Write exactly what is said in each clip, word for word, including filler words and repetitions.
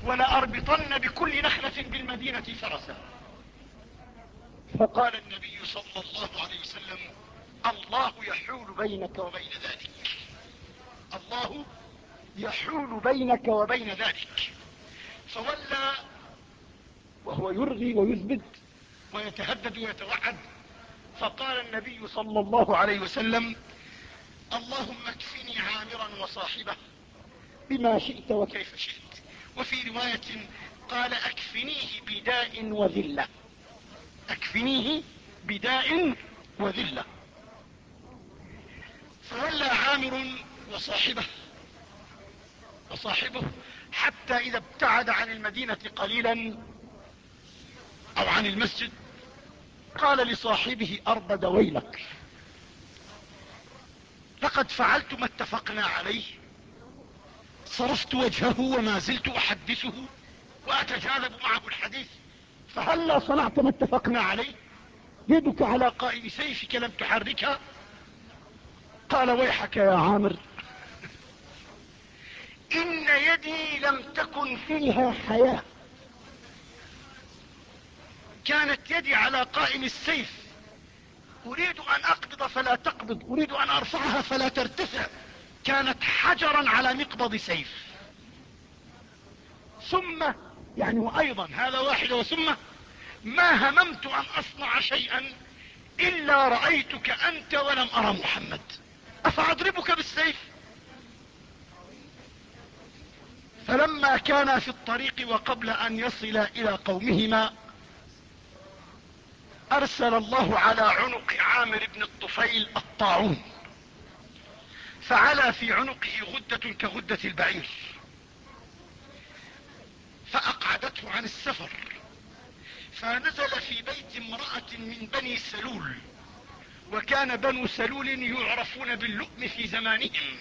ولأربطن بكل نخلة بالمدينة فرسا. فقال النبي صلى الله عليه وسلم: الله يحول بينك وبين ذلك، الله يحول بينك وبين ذلك. فولى وهو يرغي ويثبت ويتهدد ويتوعد. فقال النبي صلى الله عليه وسلم: اللهم اكفني عامرا وصاحبه بما شئت وكيف شئت. وفي رواية قال: اكفنيه بداء وذلة، اكفنيه بداء وذلة. فولى عامر وصاحبه وصاحبه حتى إذا ابتعد عن المدينة قليلا أو عن المسجد قال لصاحبه: أربد ويلك، لقد فعلت ما اتفقنا عليه. صرفت وجهه وما زلت أحدثه وأتجاذب معه الحديث، فهلا صنعت ما اتفقنا عليه؟ يدك على قائد سيفك لم تحركها. قال: ويحك يا عامر، إن يدي لم تكن فيها حياة، كانت يدي على قائم السيف، أريد أن أقبض فلا تقبض، أريد أن أرفعها فلا ترتفع، كانت حجرا على مقبض سيف. ثم يعني وأيضا هذا واحد وثم ما هممت أن أصنع شيئا إلا رأيتك أنت ولم أرى محمد، أفأضربك بالسيف؟ فلما كان في الطريق وقبل أن يصل إلى قومهما أرسل الله على عنق عامر بن الطفيل الطاعون، فعلى في عنقه غدة كغدة البعير، فأقعدته عن السفر، فنزل في بيت امرأة من بني سلول، وكان بنو سلول يعرفون باللؤم في زمانهم،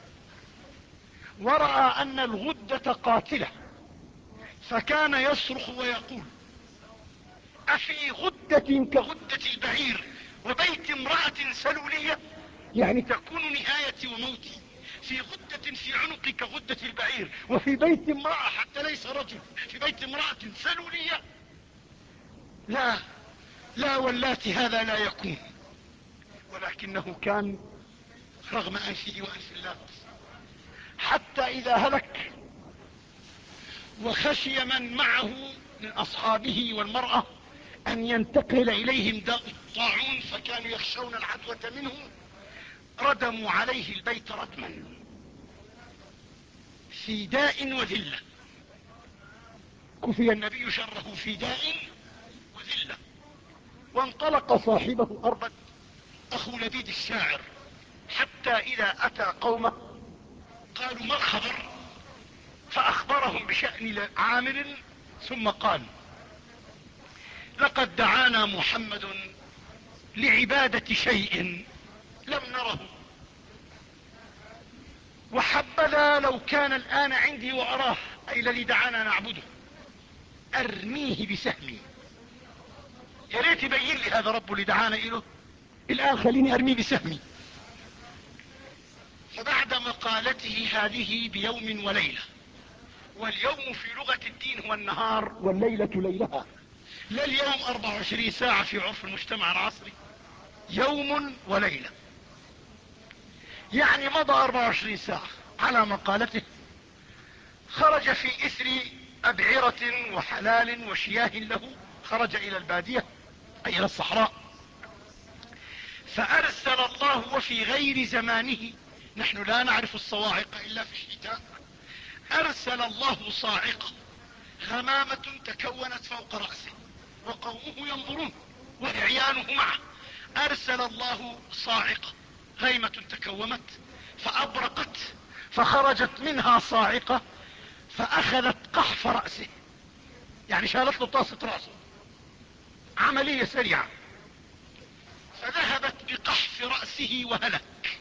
ورأى أن الغدة قاتلة، فكان يصرخ ويقول: أفي غدة كغدة البعير وبيت امرأة سلولية، يعني تكون نهايتي وموتي في غدة في عنقي كغدة البعير، وفي بيت امرأة حتى ليس رجل، في بيت امرأة سلولية؟ لا لا واللات هذا لا يكون. ولكنه كان رغم أنفه وأنف اللات، حتى إذا هلك وخشي من معه من أصحابه والمرأة أن ينتقل إليهم داء الطاعون، فكانوا يخشون العدوة منه، ردموا عليه البيت ردما في داء وذلة. كفي النبي شره في داء وذلة. وانطلق صاحبه أربد أخو لبيد الشاعر، حتى إذا أتى قومه قالوا: ما الخبر؟ فأخبرهم بشأن عامر، ثم قال: لقد دعانا محمد لعبادة شيء لم نره، وحبذا لو كان الآن عندي وأراه، أي الذي دعانا نعبده، أرميه بسهمي. يا ريت يبين لي هذا رب اللي دعانا إله، الآن خليني أرميه بسهمي. فبعد مقالته هذه بيوم وليلة، واليوم في لغة الدين هو النهار والليلة ليلها، لا اليوم أربعة وعشرين ساعة في عرف المجتمع العصري، يوم وليلة، يعني مضى أربعة وعشرين ساعة على مقالته. خرج في إثر أبعرة وحلال وشياه له، خرج إلى البادية أي إلى الصحراء. فأرسل الله، وفي غير زمانه، نحن لا نعرف الصواعق إلا في الشتاء، أرسل الله صاعقة، غمامة تكونت فوق رأسه وقومه ينظرون وإعيانه معه. أرسل الله صاعقة، غيمة تكومت فأبرقت، فخرجت منها صاعقة فأخذت قحف رأسه، يعني شالت له طاسة رأسه، عملية سريعة، فذهبت بقحف رأسه وهلك.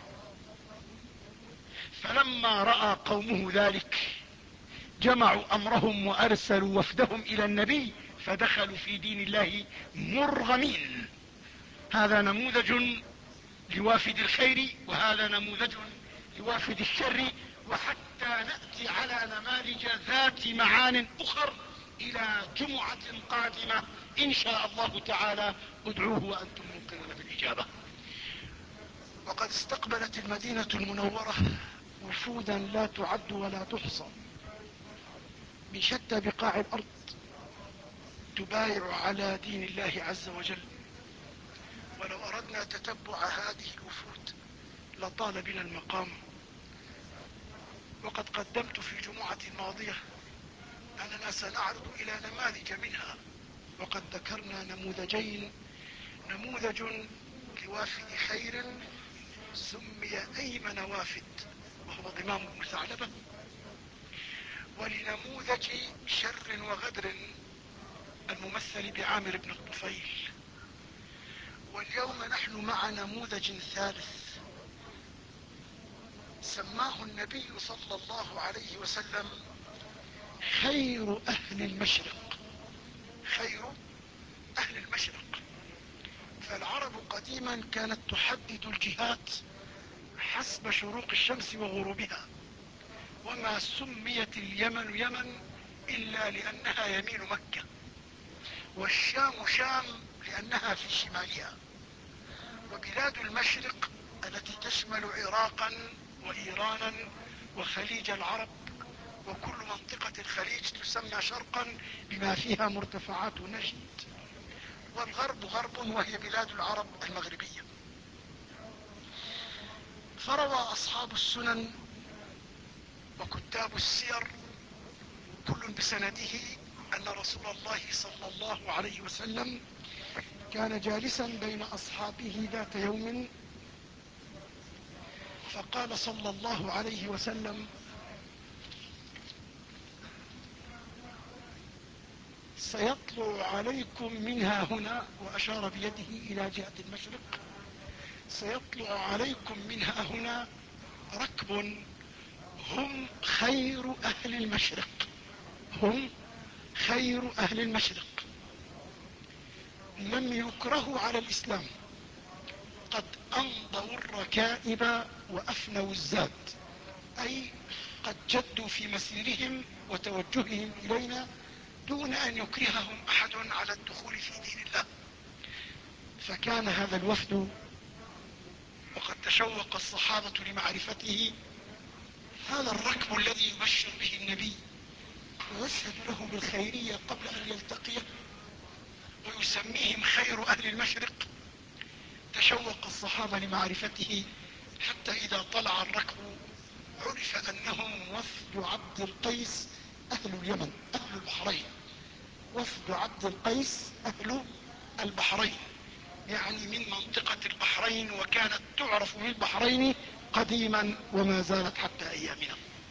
فلما رأى قومه ذلك جمعوا أمرهم وأرسلوا وفدهم إلى النبي، فدخلوا في دين الله مرغمين. هذا نموذج لوافد الخير، وهذا نموذج لوافد الشر، وحتى نأتي على نماذج ذات معان أخر إلى جمعة قادمة إن شاء الله تعالى. ادعوه وأنتم موقنون بالإجابة. وقد استقبلت المدينة المنورة وفودا لا تعد ولا تحصى من شتى بقاع الأرض تبايع على دين الله عز وجل. ولو أردنا تتبع هذه الوفود لطال بنا المقام. وقد قدمت في الجمعة الماضية أننا سنعرض إلى نماذج منها، وقد ذكرنا نموذجين: نموذج لوافد خير سمي أيمن وافد وهو ضمام بن ثعلبة، ولنموذج شر وغدر الممثل بعامر بن الطفيل. واليوم نحن مع نموذج ثالث سماه النبي صلى الله عليه وسلم خير أهل المشرق. خير أهل المشرق. فالعرب قديما كانت تحدد الجهات حسب شروق الشمس وغروبها، وما سميت اليمن يمن إلا لأنها يمين مكة، والشام شام لأنها في شمالها، وبلاد المشرق التي تشمل عراقا وإيرانا وخليج العرب وكل منطقة الخليج تسمى شرقا بما فيها مرتفعات نجد، والغرب غرب وهي بلاد العرب المغربية. فروى أصحاب السنن وكتاب السير كل بسنده أن رسول الله صلى الله عليه وسلم كان جالسا بين أصحابه ذات يوم، فقال صلى الله عليه وسلم: سيطلع عليكم منها هنا، وأشار بيده إلى جهة المشرق، سيطلع عليكم منها هنا ركب هم خير أهل المشرق، هم خير أهل المشرق، لم يكرهوا على الإسلام، قد أمضوا الركائب وأفنوا الزاد، أي قد جدوا في مسيرهم وتوجههم إلينا دون أن يكرههم أحد على الدخول في دين الله. فكان هذا الوفد، وقد تشوق الصحابة لمعرفته، هذا الركب الذي يبشر به النبي ويشهد له بالخيرية قبل أن يلتقيه ويسميهم خير أهل المشرق، تشوق الصحابة لمعرفته، حتى إذا طلع الركب عرف أنهم وفد عبد القيس أهل اليمن، أهل البحرين، وفد عبد القيس أهل البحرين، يعني من منطقة البحرين، وكانت تعرف بالبحرين قديما وما زالت حتى أيامنا.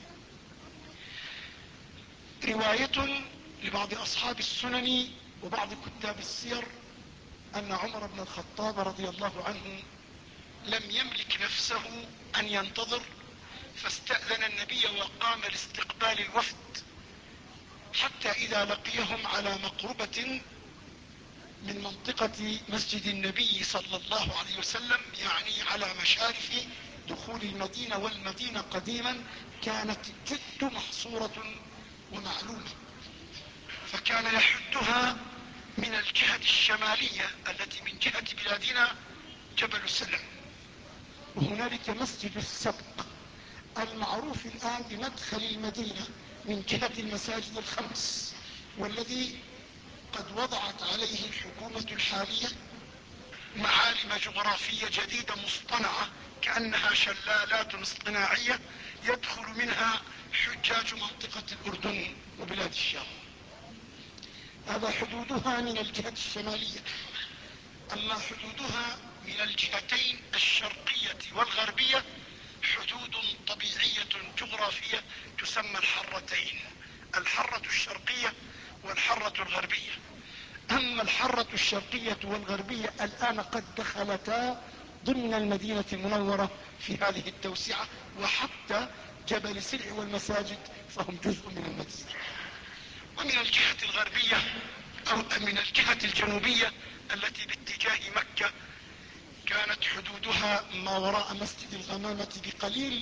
رواية لبعض أصحاب السنن وبعض كتاب السير أن عمر بن الخطاب رضي الله عنه لم يملك نفسه أن ينتظر، فاستأذن النبي وقام لاستقبال الوفد، حتى إذا لقيهم على مقربة من منطقة مسجد النبي صلى الله عليه وسلم، يعني على مشارف دخول المدينة، والمدينة قديما كانت جد محصورة ومعلومة، فكان يحدها من الجهة الشمالية التي من جهة بلادنا جبل السلم، وهنالك مسجد السبق المعروف الآن بمدخل المدينة من جهة المساجد الخمس، والذي قد وضعت عليه الحكومة الحالية معالم جغرافية جديدة مصطنعة كأنها شلالات اصطناعية يدخل منها حجاج منطقة الأردن وبلاد الشام. هذا حدودها من الجهة الشمالية. أما حدودها من الجهتين الشرقية والغربية حدود طبيعية جغرافية تسمى الحرتين، الحرة الشرقية والحرة الغربية. أما الحرة الشرقية والغربية الآن قد دخلتا ضمن المدينة المنورة في هذه التوسعة، وحتى جبل سلع والمساجد فهم جزء من المدينة. ومن الجهة الغربية أو من الجهة الجنوبية التي باتجاه مكة كانت حدودها ما وراء مسجد الغمامة بقليل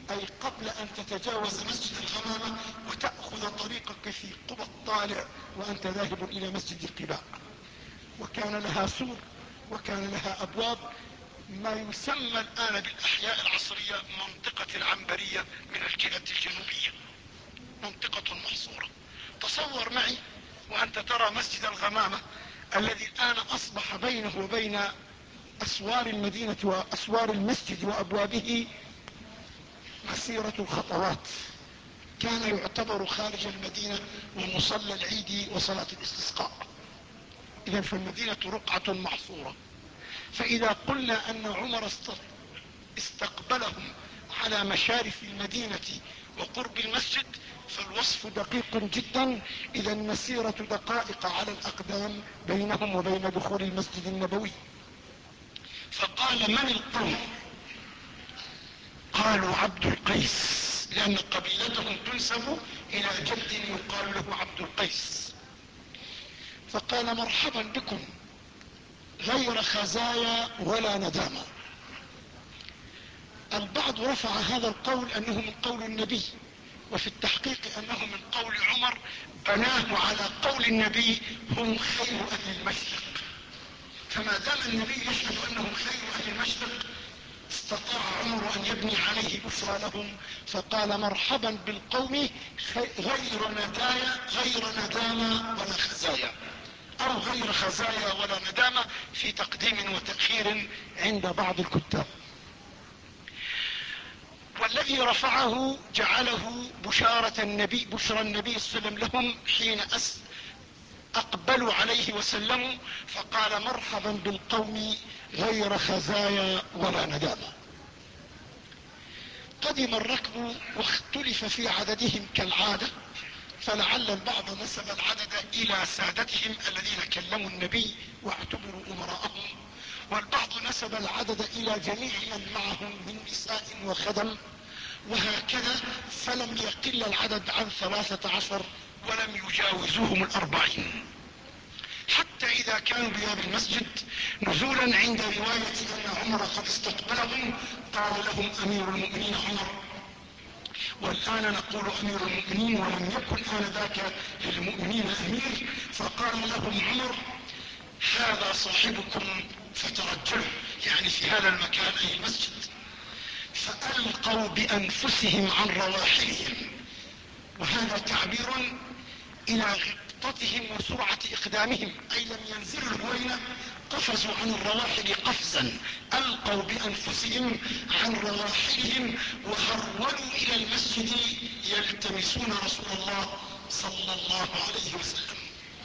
أي قبل أن تتجاوز مسجد الغمامة وتأخذ طريقك في قبى الطالع وأنت ذاهب إلى مسجد قباء. وكان لها سور وكان لها أبواب، ما يسمى الآن بالأحياء العصرية منطقة العنبرية من الجهة الجنوبية، منطقة محصورة. تصور معي وأنت ترى مسجد الغمامة الذي الآن أصبح بينه وبين أسوار المدينة وأسوار المسجد وأبوابه مسيرة خطوات، كان يعتبر خارج المدينة ومصلى العيد وصلاة الاستسقاء. إذن فالمدينة رقعة محصورة. فإذا قلنا أن عمر استقبلهم على مشارف المدينة وقرب المسجد فالوصف دقيق جدا. إذا مسيرة دقائق على الأقدام بينهم وبين دخول المسجد النبوي. فقال: من القوم؟ قالوا: عبد القيس، لأن قبيلتهم تنسب إلى جد يقال له عبد القيس. فقال: مرحبا بكم، غير خزايا ولا ندامة. البعض رفع هذا القول أنه من قول النبي، وفي التحقيق أنه من قول عمر بناه على قول النبي: هم خير أهل المشرق. فما دام النبي يشهد أنهم خير أهل المشرق استطاع عمر أن يبني عليه بشرى لهم، فقال: مرحبا بالقوم غير ندايا غير ندامة ولا خزايا، أو غير خزايا ولا ندامة، في تقديم وتأخير عند بعض الكتاب. والذي رفعه جعله بشارة النبي بشرى النبي صلى الله عليه وسلم لهم حين أس أقبلوا عليه وسلموا، فقال: مرحبا بالقوم غير خزايا ولا ندامة. قدم الركب واختلف في عددهم كالعادة، فلعل البعض نسب العدد إلى سادتهم الذين كلموا النبي واعتبروا أمراءهم، والبعض نسب العدد إلى جميع من معهم من نساء وخدم، وهكذا، فلم يقل العدد عن ثلاثة عشر ولم يجاوزوهم الأربعين. حتى إذا كانوا بباب المسجد نزولا عند رواية أن عمر قد استقبلهم قال لهم أمير المؤمنين عمر، والآن نقول أمير المؤمنين ولم يكن آنذاك للمؤمنين أمير، فقال لهم عمر: هذا صاحبكم فترجلوا، يعني في هذا المكان أي المسجد. فألقوا بأنفسهم عن رواحلهم، وهذا تعبير إلى غبطتهم وسرعة إقدامهم، أي لم ينزلوا الهوينة، قفزوا عن الرواحل قفزا، ألقوا بأنفسهم عن رواحلهم وهرولوا إلى المسجد يلتمسون رسول الله صلى الله عليه وسلم،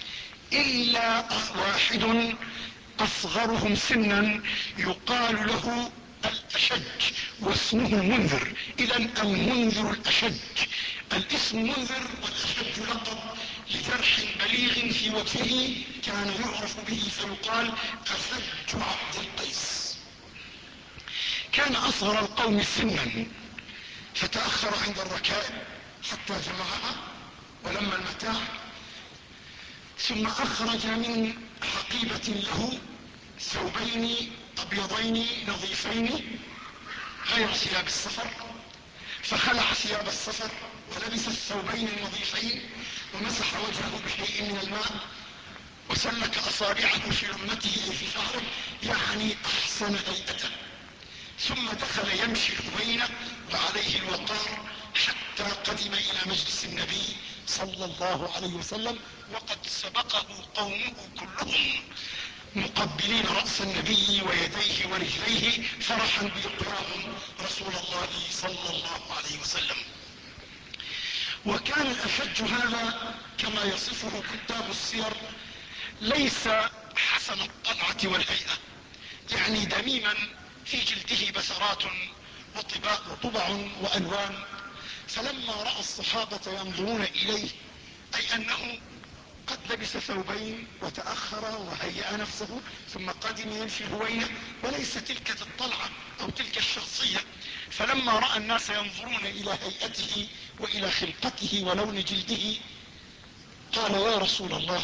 إلا واحد أصغرهم سنا يقال له الأشج واسمه المنذر. إذا المنذر الأشج، الاسم منذر والأشج لقب لجرح بليغ في وجهه كان يعرف به فيقال أشج عبد القيس. كان أصغر القوم سنا فتأخر عند الركائب حتى جمعها ولما المتاع، ثم أخرج من حقيبة له ثوبين أبيضين نظيفين غير ثياب السفر، فخلع ثياب السفر ولبس الثوبين النظيفين ومسح وجهه بشيء من الماء وسلك أصابعه في رمته في شعره، يعني أحسن هيئته، ثم دخل يمشي الهوينة وعليه الوقار حتى قدم إلى مجلس النبي صلى الله عليه وسلم، وقد سبقه قومه كلهم مقبلين رأس النبي ويديه ورجليه فرحا بلقياهم رسول الله صلى الله عليه وسلم. وكان الأشج هذا كما يصفه كتاب السير ليس حسن الطلعة والهيئة، يعني دميما في جلده بسرات وطبع وألوان. فلما رأى الصحابة ينظرون إليه، أي أنه قد لبس ثوبين وتأخر وهيأ نفسه ثم قدم يمشي هوينة وليس تلك الطلعة أو تلك الشخصية، فلما رأى الناس ينظرون إلى هيئته وإلى خلقته ولون جلده قال: يا رسول الله،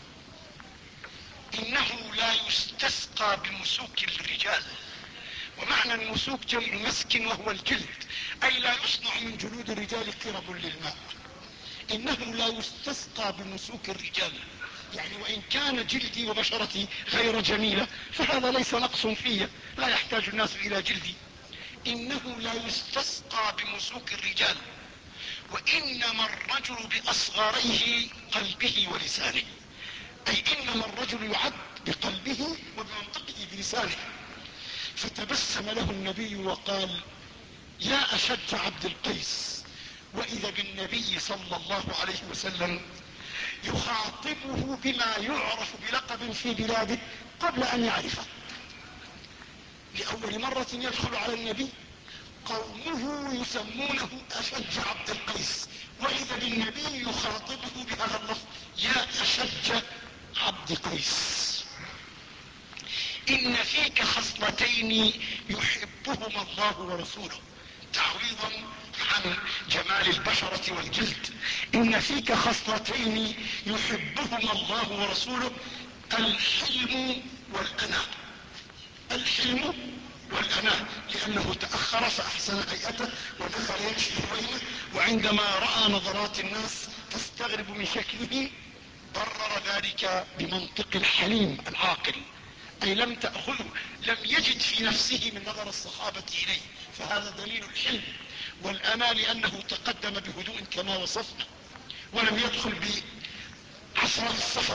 إنه لا يستسقى بمسوك الرجال. ومعنى المسوك جمع مسك وهو الجلد، أي لا يصنع من جلود الرجال قرب للماء. إنه لا يستسقى بمسوك الرجال، يعني وإن كان جلدي وبشرتي غير جميلة فهذا ليس نقص في، لا يحتاج الناس إلى جلدي. إنه لا يستسقى بمسوك الرجال، وإنما الرجل بأصغريه قلبه ولسانه، أي إنما الرجل يعد بقلبه وبمنطقه بلسانه. فتبسم له النبي وقال: يا أشج عبد القيس. وإذا بالنبي صلى الله عليه وسلم يخاطبه بما يعرف بلقب في بلاده قبل أن يعرفه. لأول مرة يدخل على النبي قومه يسمونه أشج عبد القيس، وإذا بالنبي يخاطبه بهذا اللفظ: يا أشج عبد قيس. إن فيك خصلتين يحبهما الله ورسوله، تعويضا عن جمال البشرة والجلد. إن فيك خصلتين يحبهما الله ورسوله: الحلم والأناة. الحلم والأناة، لأنه تأخر فأحسن هيئته ودخل يمشي هوينه، وعندما رأى نظرات الناس تستغرب من شكله برر ذلك بمنطق الحليم العاقل، أي لم تأخذه، لم يجد في نفسه من نظر الصحابة إليه، فهذا دليل الحلم. والأناة لأنه تقدم بهدوء كما وصفنا، ولم يدخل بعصر السفر.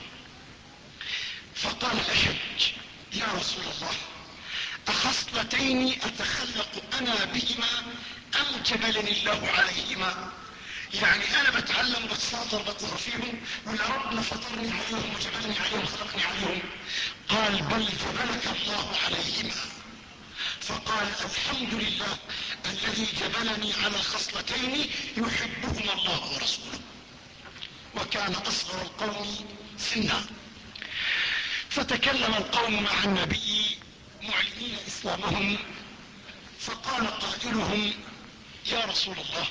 فقال أشج: يا رسول الله، أخصلتين أتخلق أنا بهما أم جبلني الله عليهما؟ يعني أنا بتعلم بتساطر بطلع فيهم، ولا ربنا فطرني عليهم وجبلني عليهم خلقني عليهم؟ قال: بل جبلك الله عليهما. فقال: الحمد لله الذي جبلني على خصلتين يحبهما الله ورسوله. وكان أصغر القوم سنا. فتكلم القوم مع النبي معلنين إسلامهم، فقال قائلهم: يا رسول الله،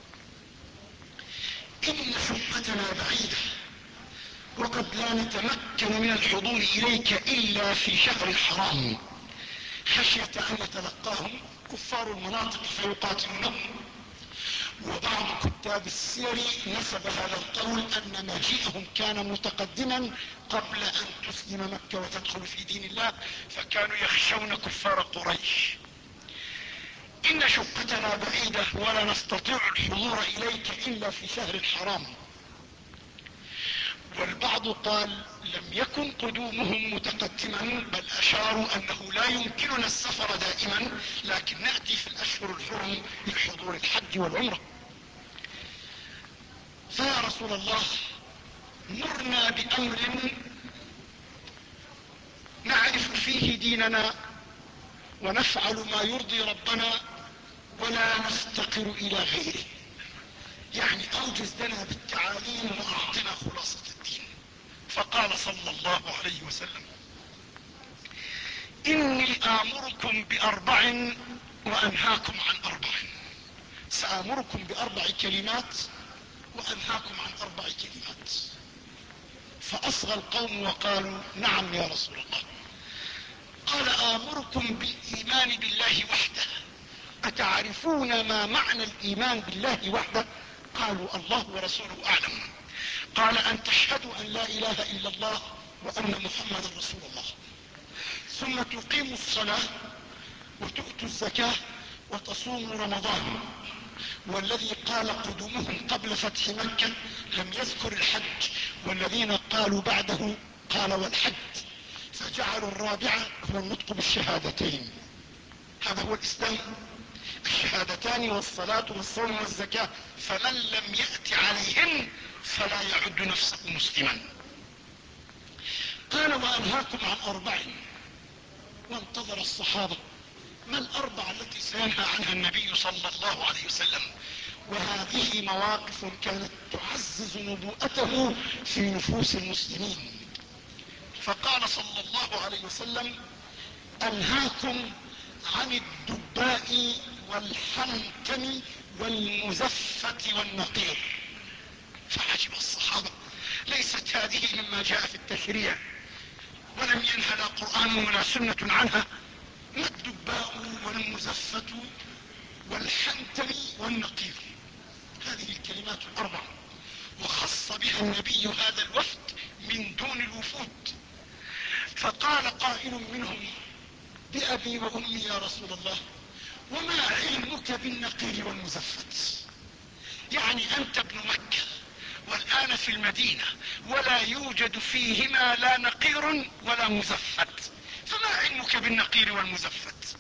إن شقتنا بعيدة، وقد لا نتمكن من الحضور إليك إلا في شهر حرام، خشية أن يتلقاهم كفار المناطق فيقاتلونهم. وبعض كتاب السير نسب هذا القول أن مجيئهم كان متقدما قبل أن تسلم مكة وتدخل في دين الله، فكانوا يخشون كفار قريش. إن شقتنا بعيدة ولا نستطيع الحضور إليك إلا في شهر الحرام. والبعض قال: لم يكن قدومهم متقدما، بل أشاروا أنه لا يمكننا السفر دائما، لكن نأتي في الأشهر الحرم لحضور الحج والعمرة. فيا رسول الله، مرنا بأمر نعرف فيه ديننا ونفعل ما يرضي ربنا ولا نفتقر إلى غيره، يعني أوجز لنا بالتعاليم وأعطنا خلاصة الدين. فقال صلى الله عليه وسلم: إني آمركم بأربع وأنهاكم عن أربع. سآمركم بأربع كلمات وأنهاكم عن أربع كلمات. فأصغى القوم وقالوا: نعم يا رسول الله. قال: آمركم بالإيمان بالله وحده. أتعرفون ما معنى الإيمان بالله وحده؟ قالوا: الله ورسوله أعلم. قال: أن تشهدوا أن لا إله إلا الله وأن محمد رسول الله، ثم تقيموا الصلاة وتؤتوا الزكاة وتصوموا رمضان. والذي قال قدومهم قبل فتح مكة لم يذكر الحج، والذين قالوا بعده قال والحج، فجعلوا الرابعة هو النطق بالشهادتين. هذا هو الإسلام، الشهادتان والصلاة والصوم والزكاة، فمن لم يأت عليهن فلا يعد نفسه مسلما. قال: وأنهاكم عن أربع. وانتظر الصحابة ما الأربع التي سينهى عنها النبي صلى الله عليه وسلم، وهذه مواقف كانت تعزز نبوءته في نفوس المسلمين. فقال صلى الله عليه وسلم: أنهاكم عن الدباء والحنتم والمزفة والنقير. فعجب الصحابة، ليست هذه مما جاء في التشريع، ولم ينهى لا قرآن ولا سنة عنها. ما الدباء والمزفة والحنتم والنقير. هذه الكلمات الأربع، وخص بها النبي هذا الوفد من دون الوفود. فقال قائل منهم: بأبي وأمي يا رسول الله، وما علمك بالنقير والمزفت؟ يعني أنت ابن مكة والآن في المدينة ولا يوجد فيهما لا نقير ولا مزفت، فما علمك بالنقير والمزفت؟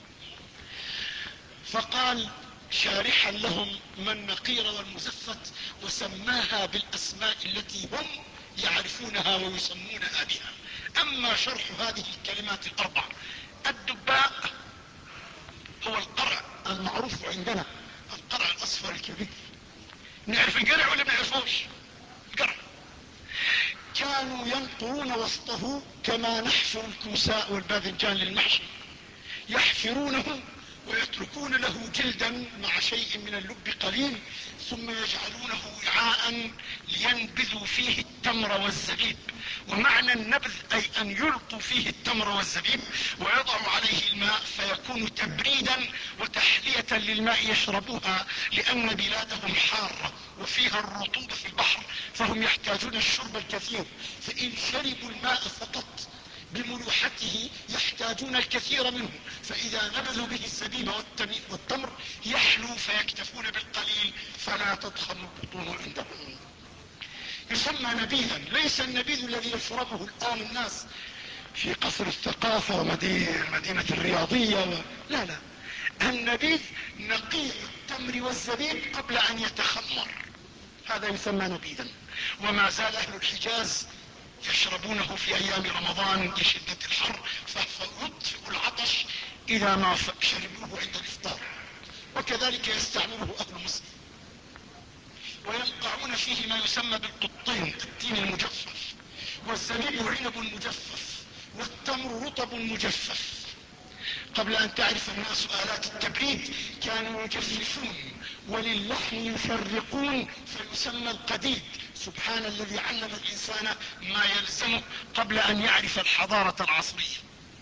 فقال شارحا لهم: ما النقير والمزفت، وسماها بالأسماء التي هم يعرفونها ويسمونها بها. أما شرح هذه الكلمات الأربع: الدباء هو القرع المعروف عندنا، القرع الأصفر الكبير. نعرف القرع ولا ما نعرفوش؟ القرع كانوا ينقرون وسطه كما نحفر الكوساء والباذنجان للمحشي، يحفرونه ويتركون له جلدا مع شيء من اللب قليل، ثم يجعلونه وعاء لينبذوا فيه التمر والزبيب. ومعنى النبذ أي أن يلقوا فيه التمر والزبيب ويضعوا عليه الماء فيكون تبريدا وتحلية للماء يشربوها، لأن بلادهم حارة وفيها الرطوبة في البحر، فهم يحتاجون الشرب الكثير. فإن شربوا الماء فقط بملوحته يحتاجون الكثير منه، فإذا نبذوا به الزبيب والتمر يحلو فيكتفون بالقليل فلا تضخم البطون عندهم. يسمى نبيذا، ليس النبيذ الذي يشربه الآن الناس في قصر الثقافة ومدينة الرياضية و... لا لا، النبيذ نقيع التمر والزبيب قبل أن يتخمر، هذا يسمى نبيذا. وما زال أهل الحجاز يشربونه في أيام رمضان لشدة الحر، فيطفئ العطش إذا ما شربوه عند الإفطار. وكذلك يستعمله أهل مصر، وينقعون فيه ما يسمى بالقطين، التين المجفف، والزبيب عنب مجفف، والتمر رطب مجفف. قبل أن تعرف الناس آلات التبريد كانوا يجففون وللحم يفرقون فيسمى القديد. سبحان الذي علم الإنسان ما يلزمه قبل أن يعرف الحضارة العصرية.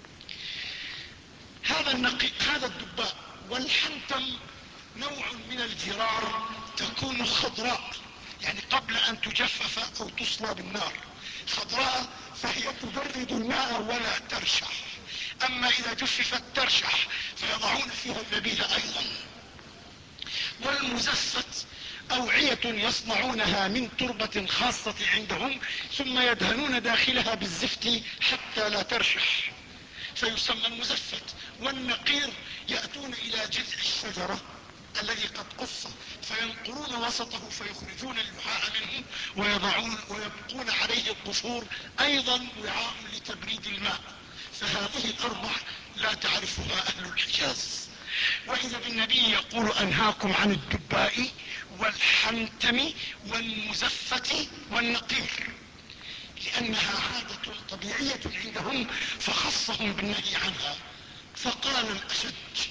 هذا النقي هذا الدباء. والحنتم نوع من الجرار تكون خضراء، يعني قبل أن تجفف أو تصلى بالنار خضراء، فهي تبرد الماء ولا ترشح. أما إذا جففت ترشح، فيضعون فيها النبيذ أيضا. والمزفت أوعية يصنعونها من تربة خاصة عندهم، ثم يدهنون داخلها بالزفت حتى لا ترشح، فيسمى المزفت. والنقير يأتون إلى جذع الشجرة الذي قد قص فينقرون وسطه فيخرجون اللحاء منه ويضعون ويبقون عليه القشور، أيضا وعاء لتبريد الماء. فهذه الأربع لا تعرفها أهل الحجاز. وإذا بالنبي يقول: أنهاكم عن الدباء والحنتم والمزفة والنقير، لأنها عادة طبيعية عندهم فخصهم بالنهي عنها. فقال الأشج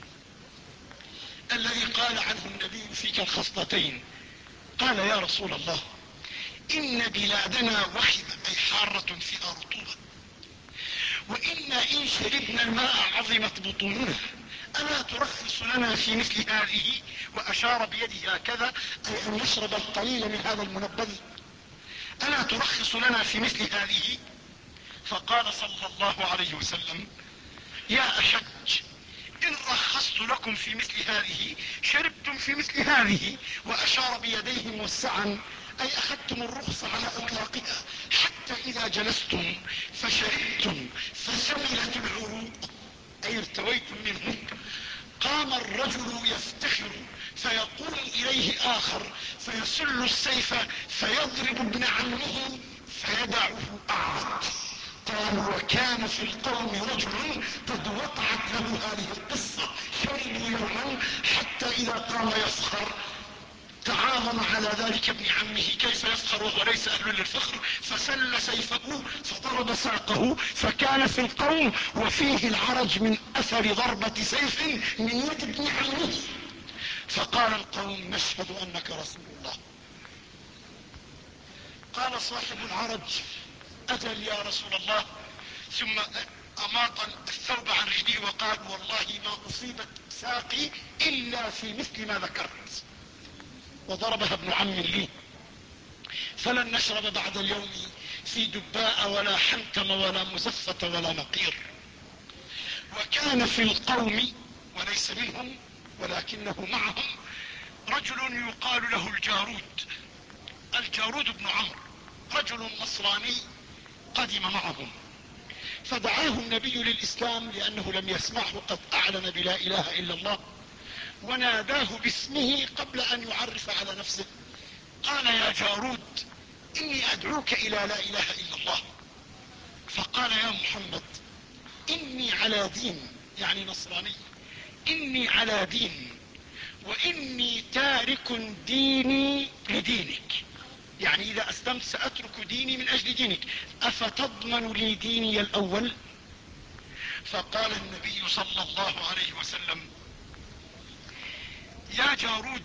الذي قال عنه النبي: فيك الخصلتين، قال: يا رسول الله، إن بلادنا وخمة أي حارة فيها رطوبة، وإنا إن شربنا الماء عظمت بطوننا، ألا ترخص لنا في مثل هذه؟ وأشار بيده هكذا أي أن نشرب القليل من هذا المنبذ. ألا ترخص لنا في مثل هذه؟ فقال صلى الله عليه وسلم: يا أشج، إن رخصت لكم في مثل هذه شربتم في مثل هذه. وأشار بيديه موسعا أي أخذتم الرخصة على إطلاقها، حتى إذا جلستم فشربتم فسملت العروق أي ارتويتم منه، قام الرجل يفتخر فيقوم إليه آخر فيسل السيف فيضرب ابن عمه فيدعه أعرج. قال: وكان في القوم رجل قد وقعت له هذه القصة، شربوا يوما حتى إذا قام يفخر تعاظم على ذلك ابن عمه، كيف يفخر وهو ليس أهل للفخر، فسل سيفه فضرب ساقه، فكان في القوم وفيه العرج من أثر ضربة سيف من يد ابن عمه. فقال القوم: نشهد أنك رسول الله. قال صاحب العرج: أجل يا رسول الله. ثم أماط الثوب عن رجله وقال: والله ما أصيبت ساقي إلا في مثل ما ذكرت. وضربها ابن عم لي فلن نشرب بعد اليوم في دباء ولا حنتم ولا مزفة ولا نقير. وكان في القوم وليس منهم ولكنه معهم رجل يقال له الجارود. الجارود بن عمرو رجل نصراني قدم معهم، فدعاه النبي للإسلام لأنه لم يسمعه قد أعلن بلا إله إلا الله، وناداه باسمه قبل أن يعرف على نفسه. قال: يا جارود، إني أدعوك إلى لا إله إلا الله. فقال: يا محمد، إني على دين، يعني نصراني، إني على دين وإني تارك ديني لدينك، يعني إذا أسلمت سأترك ديني من أجل دينك، أفتضمن لي ديني الأول؟ فقال النبي صلى الله عليه وسلم: يا جارود،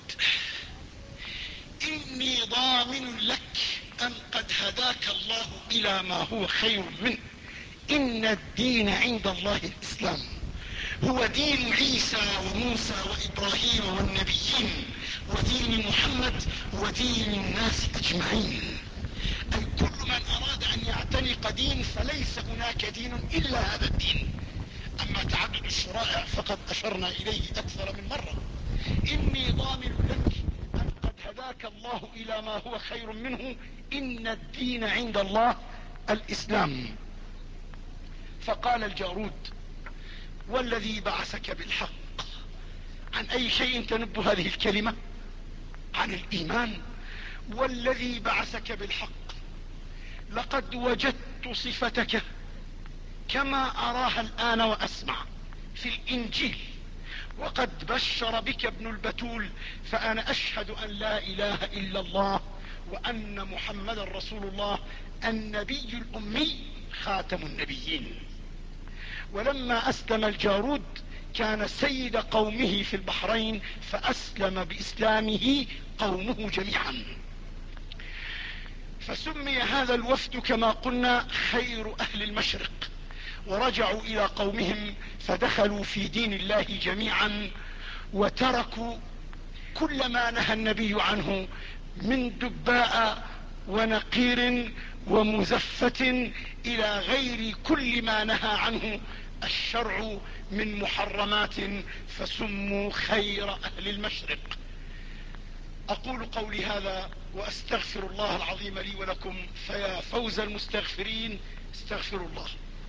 إني ضامن لك أن قد هداك الله إلى ما هو خير منه. إن الدين عند الله الإسلام، هو دين عيسى وموسى وإبراهيم والنبيين، ودين محمد ودين الناس أجمعين. أي كل من أراد أن يعتنق دين فليس هناك دين إلا هذا الدين. أما تعدد الشرائع فقد أشرنا إليه أكثر من مرة. إني ضامن لك أن قد هداك الله إلى ما هو خير منه. إن الدين عند الله الإسلام. فقال الجارود: والذي بعثك بالحق. عن أي شيء تنب هذه الكلمة؟ عن الإيمان. والذي بعثك بالحق لقد وجدت صفتك كما أراها الآن وأسمع في الإنجيل، وقد بشر بك ابن البتول، فأنا أشهد أن لا إله إلا الله وأن محمد رسول الله النبي الأمي خاتم النبيين. ولما أسلم الجارود كان سيد قومه في البحرين، فأسلم بإسلامه قومه جميعا، فسمي هذا الوفد كما قلنا خير أهل المشرق. ورجعوا إلى قومهم فدخلوا في دين الله جميعا، وتركوا كل ما نهى النبي عنه من دباء ونقير ومزفة إلى غير كل ما نهى عنه الشرع من محرمات، فسموا خير أهل المشرق. أقول قولي هذا وأستغفر الله العظيم لي ولكم، فيا فوز المستغفرين، استغفروا الله.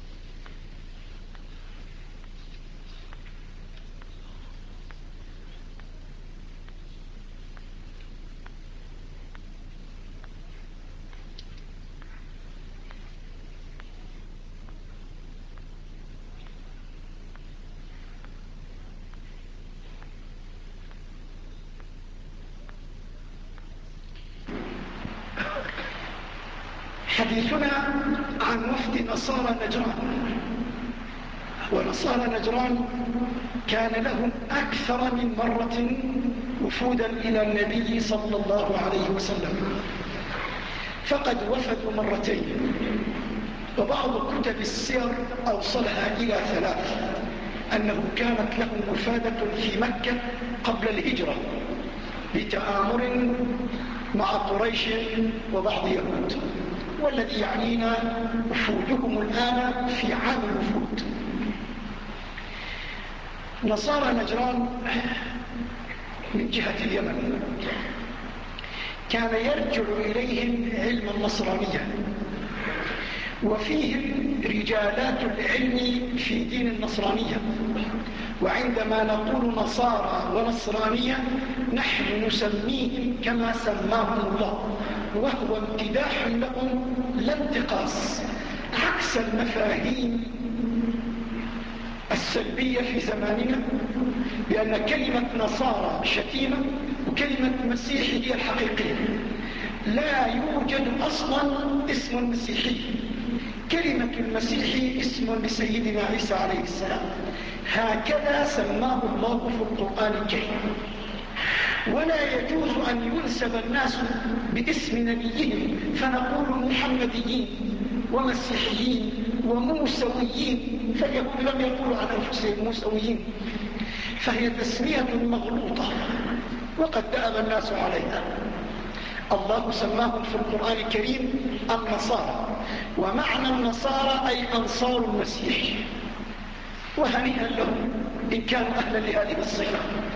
حديثنا عن وفد نصارى نجران. ونصارى نجران كان لهم أكثر من مرة وفودا إلى النبي صلى الله عليه وسلم، فقد وفدوا مرتين، وبعض كتب السير أوصلها إلى ثلاث، أنه كانت لهم وفادة في مكة قبل الهجرة بتآمر مع قريش وبعض يهود، والذي يعنينا وفودهم الآن في عام الوفود. نصارى نجران من جهة اليمن كان يرجع إليهم علم النصرانية، وفيهم رجالات العلم في دين النصرانية. وعندما نقول نصارى ونصرانية نحن نسميهم كما سماهم الله، وهو امتداح لهم لا انتقاص، عكس المفاهيم السلبية في زماننا بأن كلمة نصارى شتيمة وكلمة مسيحي هي الحقيقية. لا يوجد أصلا اسم مسيحي. كلمة المسيحي اسم لسيدنا عيسى عليه السلام، هكذا سماه الله في القرآن الكريم. ولا يجوز أن ينسب الناس باسم نبيهم، فنقول محمديين ومسيحيين وموسويين، فاليهود لم يقولوا عن أنفسهم موسويين، فهي تسمية مغلوطة وقد دأب الناس عليها. الله سماهم في القرآن الكريم النصارى، ومعنى النصارى أي أنصار المسيح، وهنيئا لهم إن كانوا أهلا لهذه الصفة.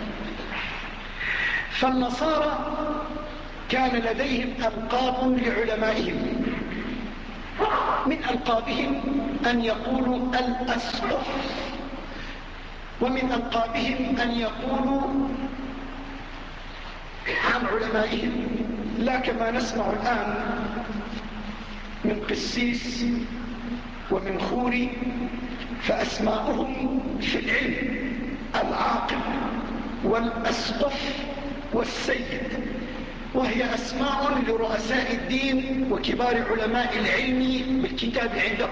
فالنصارى كان لديهم ألقاب لعلمائهم، من ألقابهم أن يقولوا الأسقف، ومن ألقابهم أن يقولوا عن علمائهم لا كما نسمع الآن من قسيس ومن خوري، فأسماؤهم في العلم العاقل والأسقف والسيد، وهي أسماء لرؤساء الدين وكبار علماء العلم بالكتاب عندهم.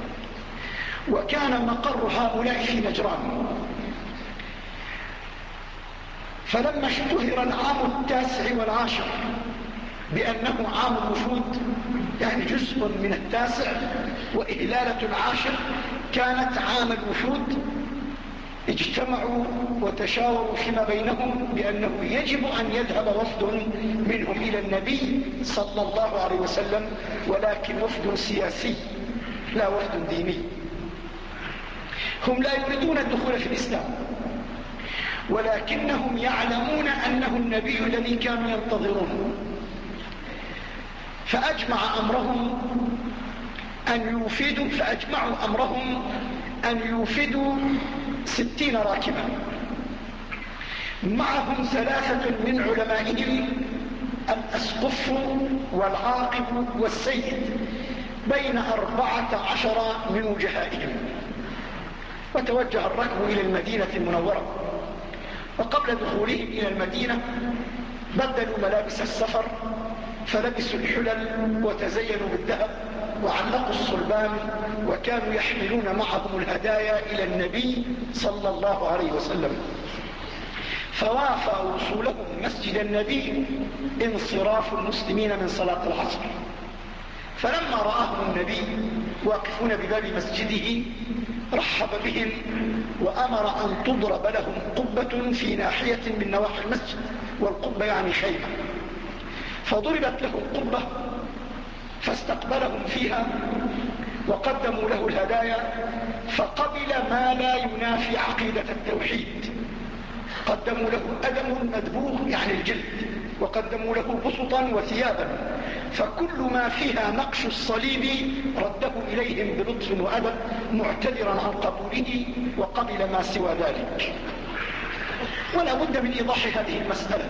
وكان مقر هؤلاء في نجران. فلما اشتهر العام التاسع والعاشر بأنه عام الوفود، يعني جزء من التاسع وإهلالة العاشر كانت عام الوفود، اجتمعوا وتشاوروا فيما بينهم بأنه يجب أن يذهب وفد منهم إلى النبي صلى الله عليه وسلم، ولكن وفد سياسي لا وفد ديني. هم لا يريدون الدخول في الإسلام، ولكنهم يعلمون أنه النبي الذي كانوا ينتظرونه. فأجمع أمرهم أن يوفدوا فأجمعوا أمرهم أن يوفدوا ستين راكبا، معهم ثلاثة من علمائهم الأسقف والعاقب والسيد، بين أربعة عشر من وجهائهم. وتوجه الركب إلى المدينة المنورة. وقبل دخولهم إلى المدينة بدلوا ملابس السفر، فلبسوا الحلل وتزينوا بالذهب وعلقوا الصلبان، وكانوا يحملون معهم الهدايا إلى النبي صلى الله عليه وسلم. فوافى وصولهم مسجد النبي انصراف المسلمين من صلاة العصر. فلما رآهم النبي واقفون بباب مسجده رحب بهم، وأمر أن تضرب لهم قبة في ناحية من نواحي المسجد، والقبة يعني خيمة. فضربت لهم قبة فاستقبلهم فيها وقدموا له الهدايا، فقبل ما لا ينافي عقيدة التوحيد. قدموا له أدم مدبوغ يعني الجلد، وقدموا له بسطا وثيابا، فكل ما فيها نقش الصليب رده إليهم بلطف وأدب، معتذرا عن قبوله وقبل ما سوى ذلك. ولا بد من إيضاح هذه المسألة،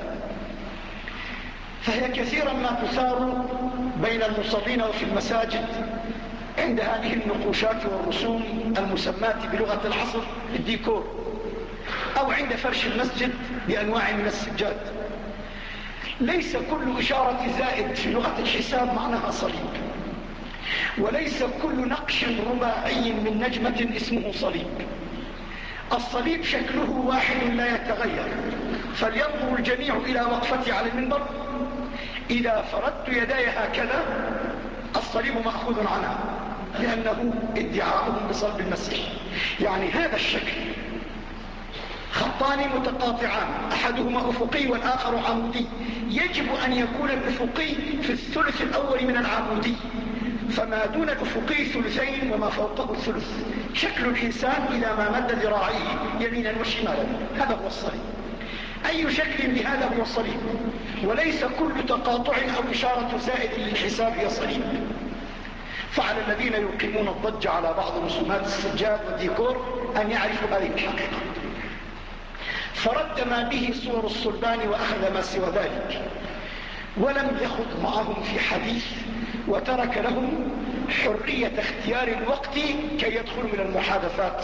فهي كثيرا ما تثار بين المصلين وفي المساجد عند هذه النقوشات والرسوم المسماة بلغة العصر الديكور، أو عند فرش المسجد بأنواع من السجاد. ليس كل إشارة زائد في لغة الحساب معناها صليب، وليس كل نقش رباعي من نجمة اسمه صليب. الصليب شكله واحد لا يتغير، فلينظر الجميع إلى وقفتي على المنبر. إذا فردت يداي هكذا الصليب مأخوذ عنها، لأنه ادعاؤهم بصلب المسيح. يعني هذا الشكل خطان متقاطعان، أحدهما أفقي والآخر عمودي. يجب أن يكون الأفقي في الثلث الأول من العمودي، فما دون الأفقي ثلثين وما فوقه ثلث. شكل الإنسان إذا ما مد ذراعيه يمينا وشمالا، هذا هو الصليب. أي شكل لهذا هو الصليب، وليس كل تقاطع أو إشارة زائد للحساب هي صليب. فعلى الذين يقيمون الضج على بعض رسومات السجاد والديكور أن يعرفوا هذه الحقيقة. فرد ما به صور الصلبان وأخذ ما سوى ذلك، ولم يخض معهم في حديث، وترك لهم حرية اختيار الوقت كي يدخلوا من المحادثات،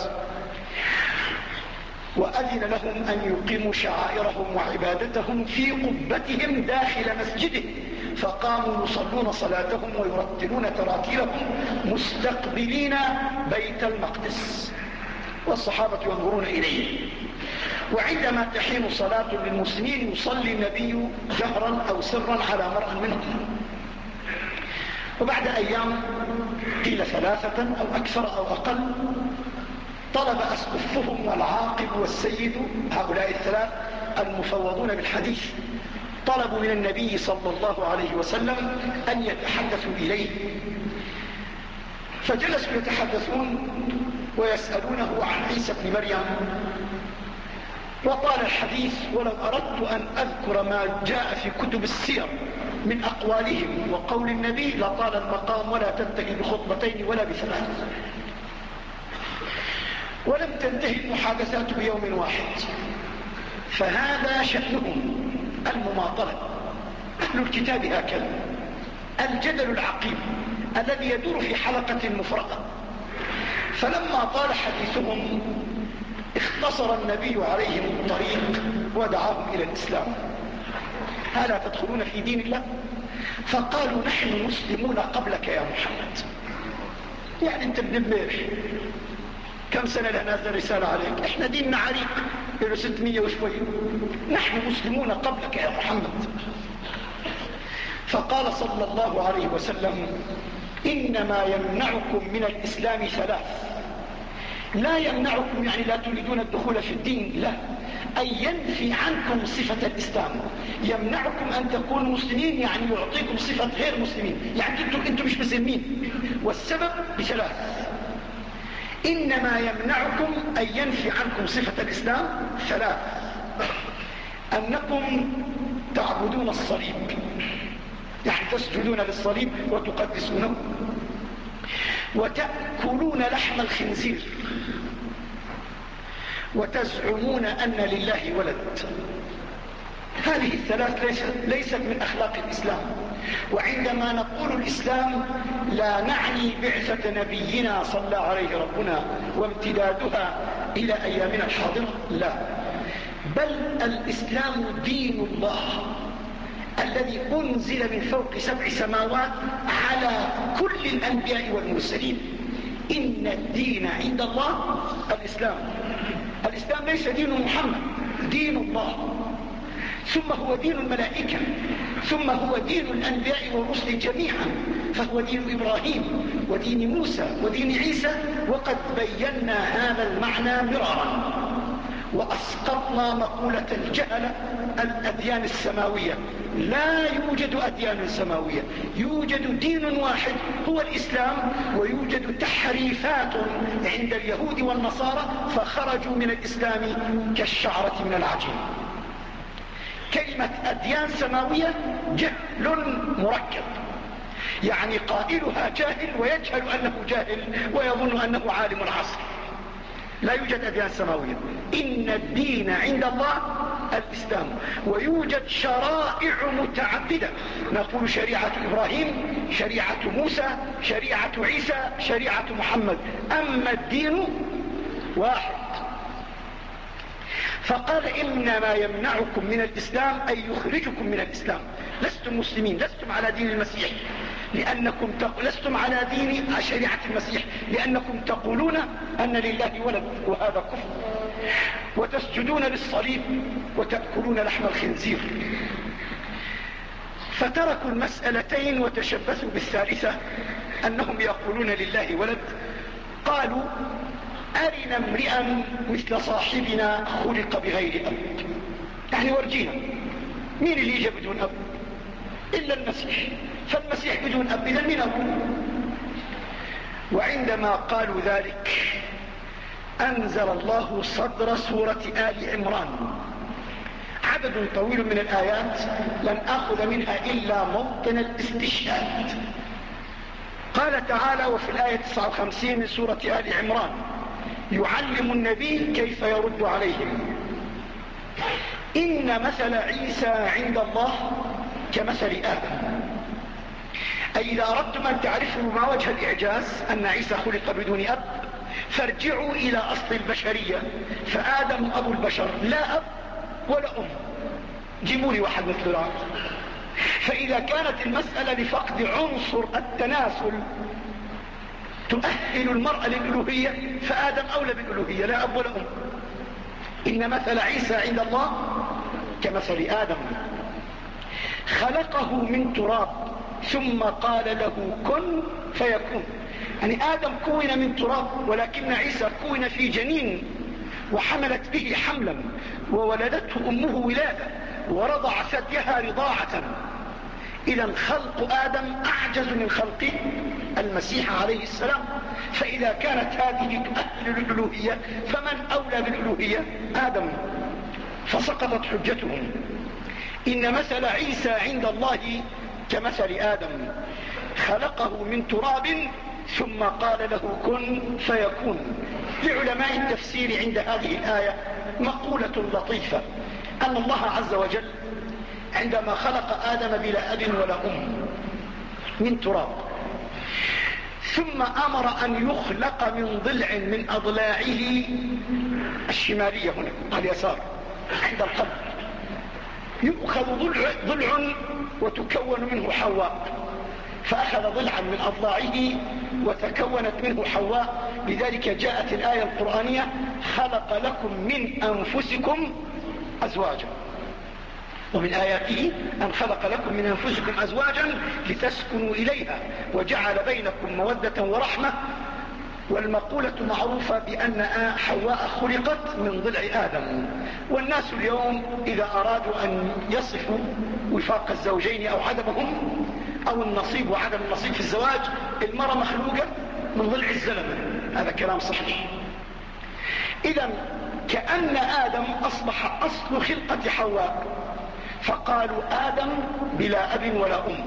وأذن لهم أن يقيموا شعائرهم وعبادتهم في قبتهم داخل مسجده. فقاموا يصلون صلاتهم ويرتلون تراتيلهم مستقبلين بيت المقدس، والصحابة ينظرون إليه. وعندما تحين صلاة للمسلمين يصلي النبي جهرا أو سرا على مرء منهم. وبعد أيام قيل ثلاثة أو أكثر أو أقل طلب أسقفهم والعاقب والسيد، هؤلاء الثلاث المفوضون بالحديث، طلبوا من النبي صلى الله عليه وسلم أن يتحدثوا إليه، فجلسوا يتحدثون ويسألونه عن عيسى بن مريم، وطال الحديث. ولو أردت أن أذكر ما جاء في كتب السير من أقوالهم وقول النبي لطال المقام، ولا تنتهي بخطبتين ولا بثلاث، ولم تنتهي المحادثات بيوم واحد. فهذا شأنهم، المماطلة. أهل الكتاب هكذا، الجدل العقيم الذي يدور في حلقة مفرغة. فلما طال حديثهم اختصر النبي عليهم الطريق ودعاهم إلى الإسلام. ألا تدخلون في دين الله؟ فقالوا نحن مسلمون قبلك يا محمد. يعني انت ابن بليش، كم سنة لا نازل رسالة عليك، احنا ديننا عريق له ستمية وشوي، نحن مسلمون قبلك يا محمد. فقال صلى الله عليه وسلم إنما يمنعكم من الإسلام ثلاث. لا يمنعكم يعني لا تريدون الدخول في الدين، لا، أن ينفي عنكم صفة الإسلام. يمنعكم أن تكونوا مسلمين يعني يعطيكم صفة غير مسلمين، يعني أنتم, أنتم مش مسلمين. والسبب بثلاث: إنما يمنعكم أن ينفي عنكم صفة الإسلام ثلاث: أنكم تعبدون الصليب، يعني تسجدون للصليب وتقدسونه، وتأكلون لحم الخنزير، وتزعمون أن لله ولد. هذه الثلاث ليست, ليست من أخلاق الإسلام. وعندما نقول الإسلام لا نعني بعثة نبينا صلى عليه ربنا وامتدادها إلى أيامنا الحاضرة، لا، بل الإسلام دين الله الذي أنزل من فوق سبع سماوات على كل الأنبياء والمرسلين. إن الدين عند الله الإسلام. الإسلام ليس دين محمد، دين الله، ثم هو دين الملائكة، ثم هو دين الأنبياء والرسل جميعا، فهو دين إبراهيم ودين موسى ودين عيسى. وقد بينا هذا المعنى مرارا، وأسقطنا مقولة الجهل الأديان السماوية. لا يوجد أديان سماوية، يوجد دين واحد هو الإسلام، ويوجد تحريفات عند اليهود والنصارى فخرجوا من الإسلام كالشعرة من العجين. كلمة أديان سماوية جهل مركب، يعني قائلها جاهل ويجهل أنه جاهل ويظن أنه عالم العصر. لا يوجد أديان سماوية، إن الدين عند الله الإسلام. ويوجد شرائع متعددة، نقول شريعة إبراهيم، شريعة موسى، شريعة عيسى، شريعة محمد، أما الدين واحد. فقال إنما يمنعكم من الإسلام أي يخرجكم من الإسلام. لستم مسلمين، لستم على دين المسيح لأنكم تق... لستم على دين شريعة المسيح لأنكم تقولون أن لله ولد، وهذا كفر، وتسجدون للصليب وتأكلون لحم الخنزير. فتركوا المسألتين وتشبثوا بالثالثة أنهم يقولون لله ولد. قالوا أرنا امرئا مثل صاحبنا خلق بغير أب، يعني ورجينا مين اللي يجي بدون أب؟ إلا المسيح، فالمسيح بدون أب، إذن من أبوه؟ وعندما قالوا ذلك أنزل الله صدر سورة آل عمران، عدد طويل من الآيات لن أخذ منها إلا موطن الاستشهاد. قال تعالى وفي الآية تسعة وخمسين من سورة آل عمران يعلم النبي كيف يرد عليهم: إن مثل عيسى عند الله كمثل آدم. أي إذا أردتم أن تعرفوا ما وجه الإعجاز أن عيسى خلق بدون أب، فارجعوا إلى أصل البشرية، فآدم أبو البشر، لا أب ولا أم، جيبوا لي واحد مثل الآن. فإذا كانت المسألة لفقد عنصر التناسل تؤهل المرأة للألوهية، فآدم أولى بالألوهية، لا أب ولا أم. إن مثل عيسى عند الله كمثل آدم خلقه من تراب ثم قال له كن فيكون. يعني آدم كون من تراب، ولكن عيسى كون في جنين وحملت به حملا وولدته أمه ولادة ورضع ثديها رضاعة. إذا خلق آدم أعجز من خلق المسيح عليه السلام. فإذا كانت هذه أهل الألوهية فمن أولى بالألوهية؟ آدم. فسقطت حجتهم. إن مثل عيسى عند الله كمثل آدم، خلقه من تراب ثم قال له كن فيكون. لعلماء التفسير عند هذه الآية مقولة لطيفة، أن الله عز وجل عندما خلق آدم بلا أب ولا أم من تراب، ثم أمر أن يخلق من ضلع من أضلاعه الشمالية هنا على اليسار عند القلب، يؤخذ ضلع, ضلع وتكون منه حواء، فأخذ ضلعا من أضلاعه وتكونت منه حواء. لذلك جاءت الآية القرآنية خلق لكم من أنفسكم أزواجا، ومن آياته أن خلق لكم من أنفسكم أزواجا لتسكنوا إليها وجعل بينكم مودة ورحمة. والمقولة معروفة بأن حواء خلقت من ضلع آدم. والناس اليوم إذا أرادوا أن يصفوا وفاق الزوجين أو عدمهم أو النصيب وعدم النصيب في الزواج، المرأة مخلوقة من ضلع الزلمة، هذا كلام صحيح. إذا كأن آدم أصبح أصل خلقة حواء، فقالوا آدم بلا أب ولا أم،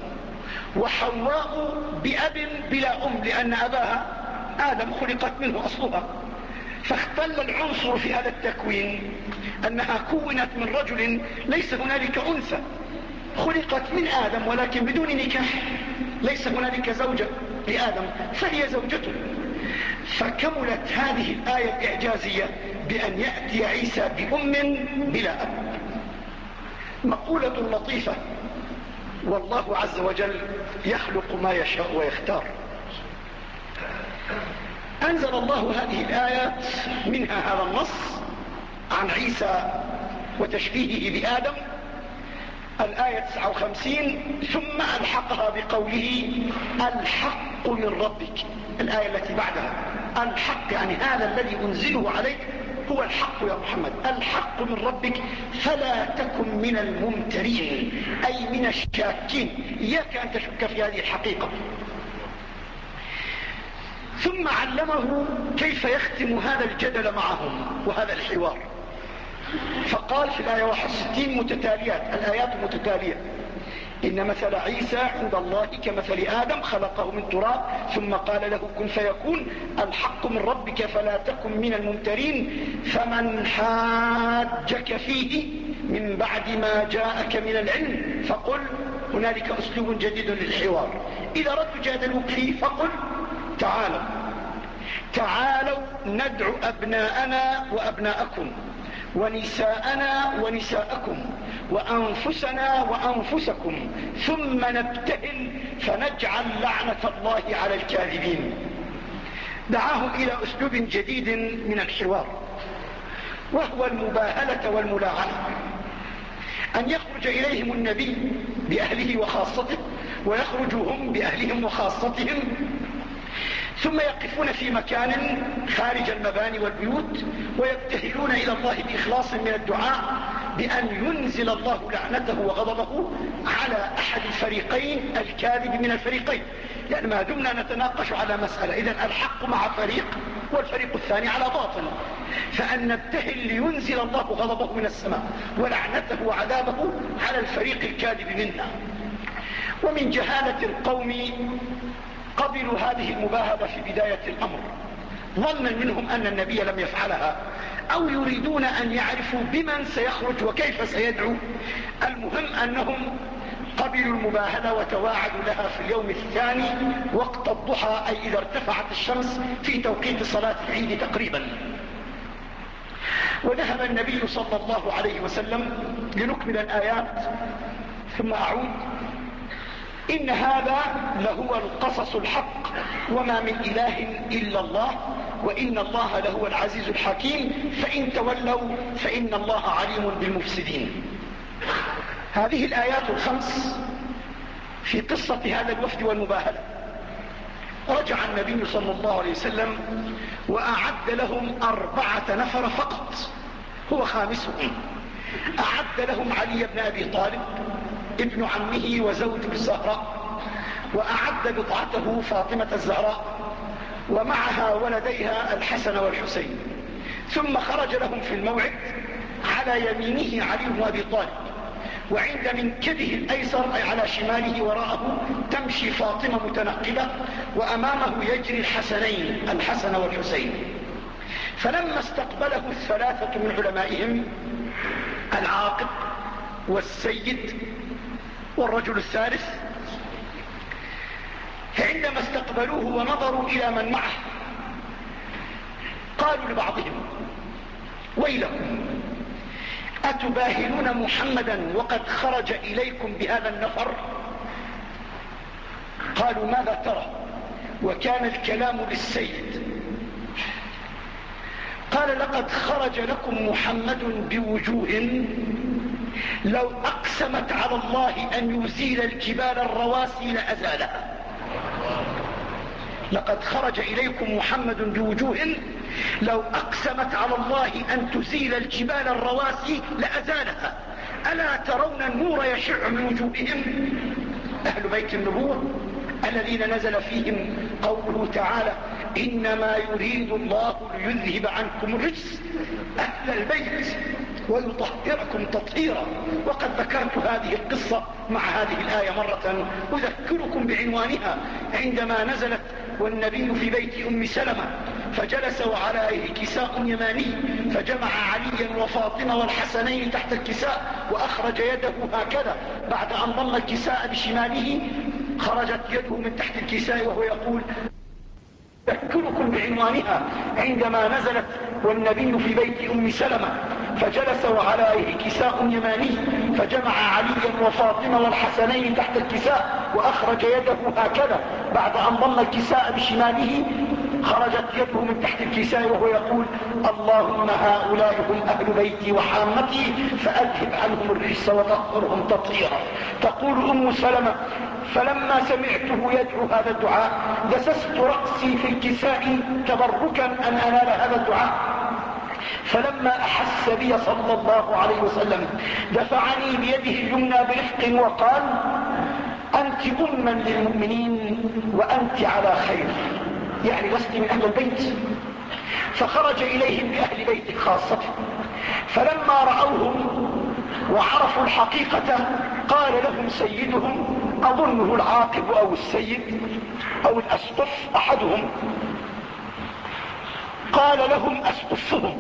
وحواء بأب بلا أم لأن أباها آدم خلقت منه أصلها. فاختل العنصر في هذا التكوين أنها كونت من رجل ليس هنالك أنثى، خلقت من آدم ولكن بدون نكاح، ليس هنالك زوجة لآدم فهي زوجته. فكملت هذه الآية الإعجازية بأن يأتي عيسى بأم بلا أب. مقولة لطيفة، والله عز وجل يخلق ما يشاء ويختار. أنزل الله هذه الآيات منها هذا النص عن عيسى وتشبيهه بآدم، الآية تسعة وخمسين، ثم ألحقها بقوله الحق من ربك. الآية التي بعدها الحق، يعني هذا الذي أنزله عليك هو الحق يا محمد، الحق من ربك فلا تكن من الممترين أي من الشاكين، إياك أن تشك في هذه الحقيقة. ثم علمه كيف يختم هذا الجدل معهم وهذا الحوار، فقال في الآية واحد وستين متتاليات، الآيات متتالية: إن مثل عيسى عند الله كمثل آدم خلقه من تراب ثم قال له كن فيكون، الحق من ربك فلا تكن من الممترين، فمن حاجك فيه من بعد ما جاءك من العلم فقل. هنالك أسلوب جديد للحوار، إذا ردوا جادلوك فيه فقل تعالوا تعالوا ندعو أبناءنا وأبناءكم ونساءنا ونساءكم وأنفسنا وأنفسكم ثم نبتهل فنجعل لعنة الله على الكاذبين. دعاهم إلى أسلوب جديد من الحوار، وهو المباهلة والملاعنة، أن يخرج إليهم النبي بأهله وخاصته ويخرجوا هم بأهلهم وخاصتهم، ثم يقفون في مكان خارج المباني والبيوت ويبتهلون إلى الله بإخلاص من الدعاء بأن ينزل الله لعنته وغضبه على أحد الفريقين الكاذب من الفريقين، لأن ما دمنا نتناقش على مسألة، إذن الحق مع فريق والفريق الثاني على باطل، فأن نبتهل لينزل الله غضبه من السماء ولعنته وعذابه على الفريق الكاذب منا. ومن جهالة القوم قبلوا هذه المباهلة في بداية الأمر، ظنا منهم أن النبي لم يفعلها أو يريدون أن يعرفوا بمن سيخرج وكيف سيدعو. المهم أنهم قبلوا المباهلة وتواعدوا لها في اليوم الثاني وقت الضحى، أي إذا ارتفعت الشمس في توقيت صلاة العيد تقريبا. وذهب النبي صلى الله عليه وسلم لنكمل الآيات ثم أعود. إن هذا لهو القصص الحق وما من إله إلا الله وإن الله لهو العزيز الحكيم فإن تولوا فإن الله عليم بالمفسدين. هذه الآيات الخمس في قصة هذا الوفد والمباهلة رجع النبي صلى الله عليه وسلم وأعد لهم أربعة نفر فقط، هو خامسهم. أعد لهم علي بن أبي طالب ابن عمه وزوج الزهراء، وأعد بضعته فاطمة الزهراء ومعها ولديها الحسن والحسين. ثم خرج لهم في الموعد على يمينه علي بن أبي طالب، وعند منكبه الأيسر أي على شماله وراءه تمشي فاطمة متنقبة، وأمامه يجري الحسنين الحسن والحسين. فلما استقبله الثلاثة من علمائهم العاقب والسيد والرجل الثالث، فعندما استقبلوه ونظروا إلى من معه قالوا لبعضهم: ويلكم، أتباهلون محمدا وقد خرج إليكم بهذا النفر؟ قالوا: ماذا ترى؟ وكان الكلام للسيد. قال: لقد خرج لكم محمد بوجوه لو أقسمت على الله أن يزيل الجبال الرواسي لأزالها. لقد خرج إليكم محمد بوجوه لو أقسمت على الله أن تزيل الجبال الرواسي لأزالها. ألا ترون النور يشع من وجوههم؟ أهل بيت النبوة الذين نزل فيهم قوله تعالى: إنما يريد الله ليذهب عنكم الرجس أهل البيت ويطهركم تطهيرا. وقد ذكرت هذه القصة مع هذه الآية مرة أذكركم بعنوانها عندما نزلت والنبي في بيت أم سلمة، فجلس وعليه كساء يماني، فجمع عليا وفاطمة والحسنين تحت الكساء وأخرج يده هكذا، بعد أن ضم الكساء بشماله خرجت يده من تحت الكساء وهو يقول: أذكركم بعنوانها عندما نزلت والنبي في بيت أم سلمة، فجلس وعليه كساء يماني، فجمع عليا وفاطمة والحسنين تحت الكساء وأخرج يده هكذا، بعد أن ضم الكساء بشماله خرجت يده من تحت الكساء وهو يقول: اللهم هؤلاء هم أهل بيتي وحامتي فأذهب عنهم الرجس وطهرهم تطهيرا. تقول أم سلمة: فلما سمعته يدعو هذا الدعاء دسست رأسي في الكساء تبركا أن أنال هذا الدعاء، فلما أحس بي صلى الله عليه وسلم دفعني بيده اليمنى برفق وقال: أنت أما للمؤمنين وأنت على خير، يعني لست من أهل البيت. فخرج إليهم بأهل بيت خاصة، فلما رأوهم وعرفوا الحقيقة قال لهم سيدهم، أظنه العاقب أو السيد أو الأسقف أحدهم، قال لهم أسقفهم: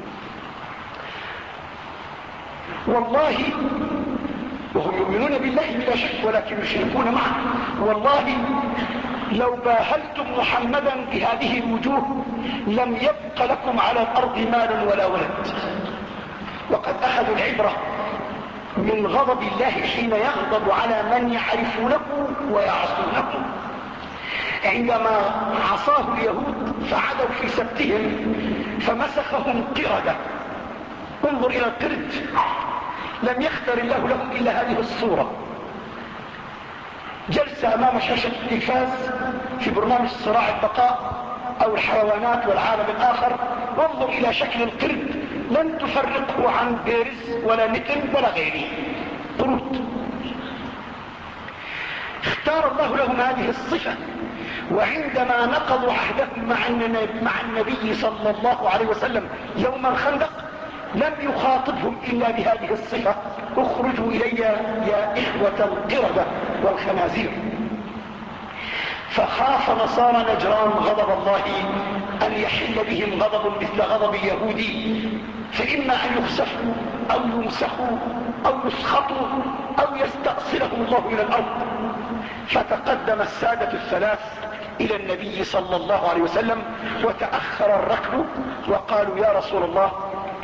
والله، وهم يؤمنون بالله بلا شك ولكن يشركون معه، والله لو باهلتم محمدا بهذه الوجوه لم يبق لكم على الأرض مال ولا ولد. وقد أخذوا العبرة من غضب الله حين يغضب على من يعرفونه ويعصونه. عندما عصاه اليهود فعدوا في سبتهم فمسخهم قردة. انظر إلى القرد، لم يختر الله لهم إلا هذه الصورة، جلسة أمام شاشة التلفاز في برنامج صراع البقاء أو الحيوانات والعالم الآخر، وانظر إلى شكل القرد لن تفرقه عن بيرز ولا نتن ولا غيره، قرود. اختار الله لهم هذه الصفة، وعندما نقضوا عهدهم مع النبي صلى الله عليه وسلم يوم الخندق لم يخاطبهم إلا بهذه الصفة: اخرجوا إلي يا إخوة القردة والخنازير. فخاف نصارى نجران غضب الله أن يحل بهم غضب مثل غضب اليهود، فإما أن يخسفوا أو يمسخوا أو يسخطوا أو يستأصلهم الله إلى الأرض. فتقدم السادة الثلاث إلى النبي صلى الله عليه وسلم وتأخر الركب وقالوا: يا رسول الله،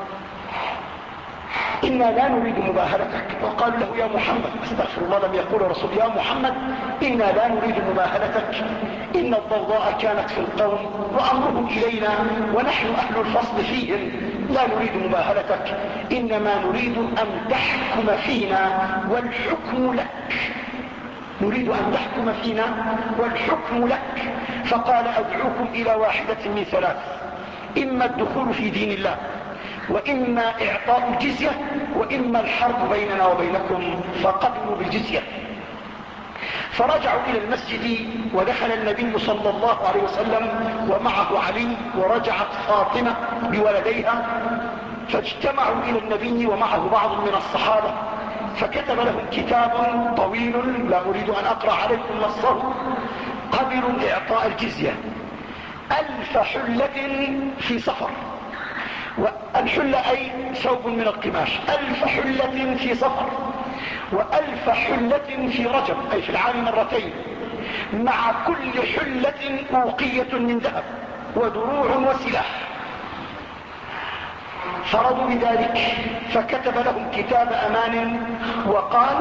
إنا لا نريد مباهلتك. وقالوا له: يا محمد، استغفر الله، لم يقول رسول يا محمد، إنا لا نريد مباهلتك، إن الضوضاء كانت في القوم وأمرهم إلينا ونحن أهل الفصل فيهم، لا نريد مباهلتك، إنما نريد أن تحكم فينا والحكم لك. نريد أن تحكم فينا والحكم لك. فقال أدعوكم إلى واحدة من ثلاث: إما الدخول في دين الله، وإما إعطاء الجزية، وإما الحرب بيننا وبينكم. فقبلوا بالجزية. فرجعوا إلى المسجد، ودخل النبي صلى الله عليه وسلم ومعه علي، ورجعت فاطمة بولديها، فاجتمعوا إلى النبي ومعه بعض من الصحابة، فكتب لهم كتاب طويل لا أريد أن أقرأ عليكم نصه: قبلوا إعطاء الجزية ألف حلة في صفر. والحلة أي ثوب من القماش. ألف حلة في صفر، وألف حلة في رجب، أي في العام مرتين، مع كل حلة أوقية من ذهب ودروع وسلاح. فرضوا بذلك، فكتب لهم كتاب أمان وقال: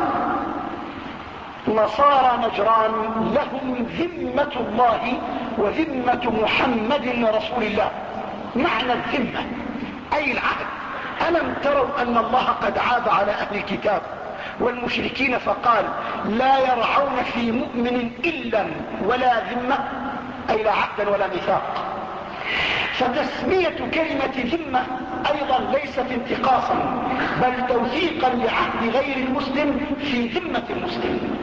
نصارى نجران لهم ذمة الله وذمة محمد رسول الله. معنى الذمة أي العهد. ألم تروا أن الله قد عاب على أهل الكتاب والمشركين فقال: لا يرعون في مؤمن إلا ولا ذمة، أي لا عهدا ولا ميثاق. فتسمية كلمة ذمة أيضا ليست انتقاصا، بل توثيقا لعهد غير المسلم في ذمة المسلم.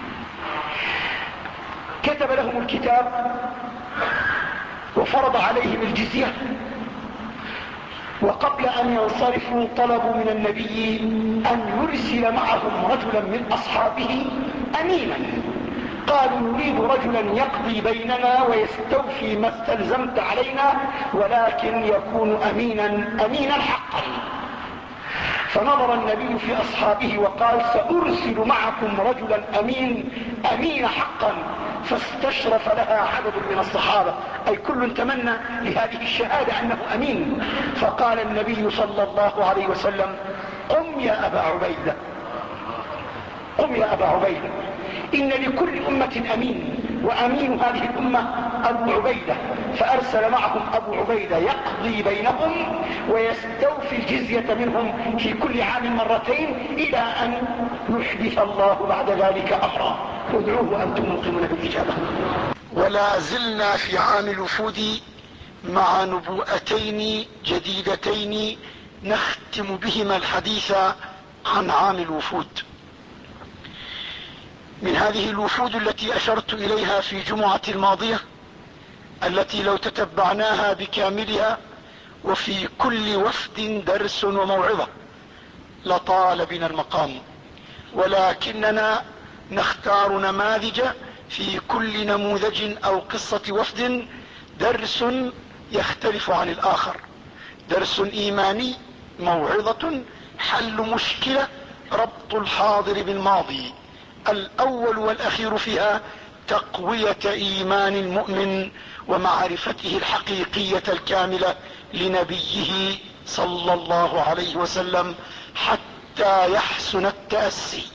كتب لهم الكتاب وفرض عليهم الجزية، وقبل أن ينصرفوا طلبوا من النبي أن يرسل معهم رجلا من أصحابه أمينا. قالوا: نريد رجلا يقضي بيننا ويستوفي ما استلزمت علينا، ولكن يكون أمينا أمينا حقا. فنظر النبي في أصحابه وقال: سأرسل معكم رجلا أمين أمين حقا. فاستشرف لها عدد من الصحابة، أي كل تمنى لهذه الشهادة أنه أمين. فقال النبي صلى الله عليه وسلم: قم يا أبا عبيدة، قم يا أبا عبيدة، إن لكل أمة أمين، وأمين هذه الأمة أبو عبيدة. فأرسل معهم أبو عبيدة يقضي بينهم ويستوفي الجزية منهم في كل عام مرتين، إلى أن يحدث الله بعد ذلك أمرا. ادعوه أنتم موقنون بالإجابة. ولا زلنا في عام الوفود مع نبوءتين جديدتين نختم بهما الحديث عن عام الوفود. من هذه الوفود التي أشرت إليها في جمعة الماضية، التي لو تتبعناها بكاملها وفي كل وفد درس وموعظة لطال بنا المقام، ولكننا نختار نماذج في كل نموذج أو قصة وفد درس يختلف عن الآخر، درس إيماني، موعظة، حل مشكلة، ربط الحاضر بالماضي. الأول والأخير فيها تقوية إيمان المؤمن ومعرفته الحقيقية الكاملة لنبيه صلى الله عليه وسلم حتى يحسن التأسي.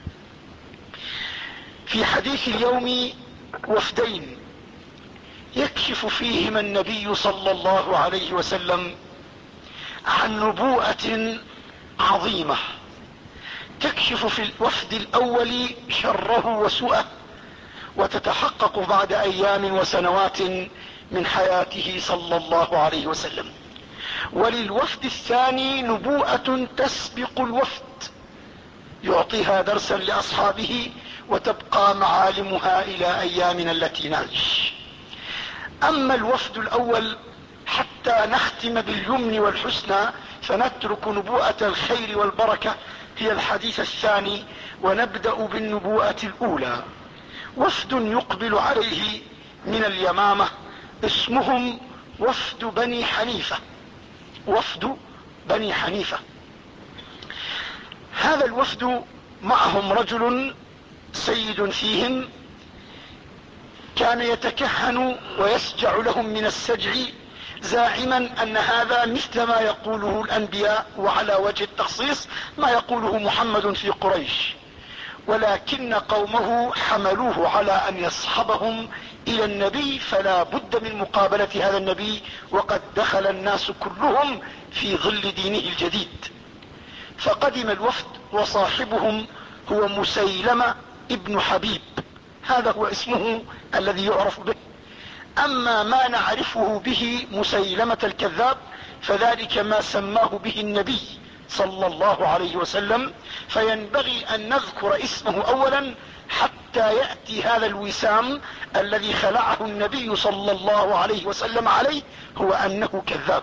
في حديث اليوم وفدين يكشف فيهما النبي صلى الله عليه وسلم عن نبوءة عظيمة تكشف في الوفد الأول شره وسوءه، وتتحقق بعد أيام وسنوات من حياته صلى الله عليه وسلم. وللوفد الثاني نبوءة تسبق الوفد يعطيها درسا لأصحابه، وتبقى معالمها إلى أيامنا التي نعيش. أما الوفد الأول حتى نختم باليمن والحسنى، فنترك نبوءة الخير والبركة هي الحديث الثاني، ونبدأ بالنبوءة الأولى. وفد يقبل عليه من اليمامة اسمهم وفد بني حنيفة. وفد بني حنيفة هذا الوفد معهم رجل سيد فيهم كان يتكهن ويسجع لهم من السجع، زاعما أن هذا مثل ما يقوله الأنبياء، وعلى وجه التخصيص ما يقوله محمد في قريش. ولكن قومه حملوه على أن يصحبهم إلى النبي، فلا بد من مقابلة هذا النبي، وقد دخل الناس كلهم في ظل دينه الجديد. فقدم الوفد وصاحبهم هو مسيلمة ابن حبيب، هذا هو اسمه الذي يعرف به. اما ما نعرفه به مسيلمة الكذاب فذلك ما سماه به النبي صلى الله عليه وسلم، فينبغي ان نذكر اسمه اولا حتى يأتي هذا الوسام الذي خلعه النبي صلى الله عليه وسلم عليه، هو انه كذاب.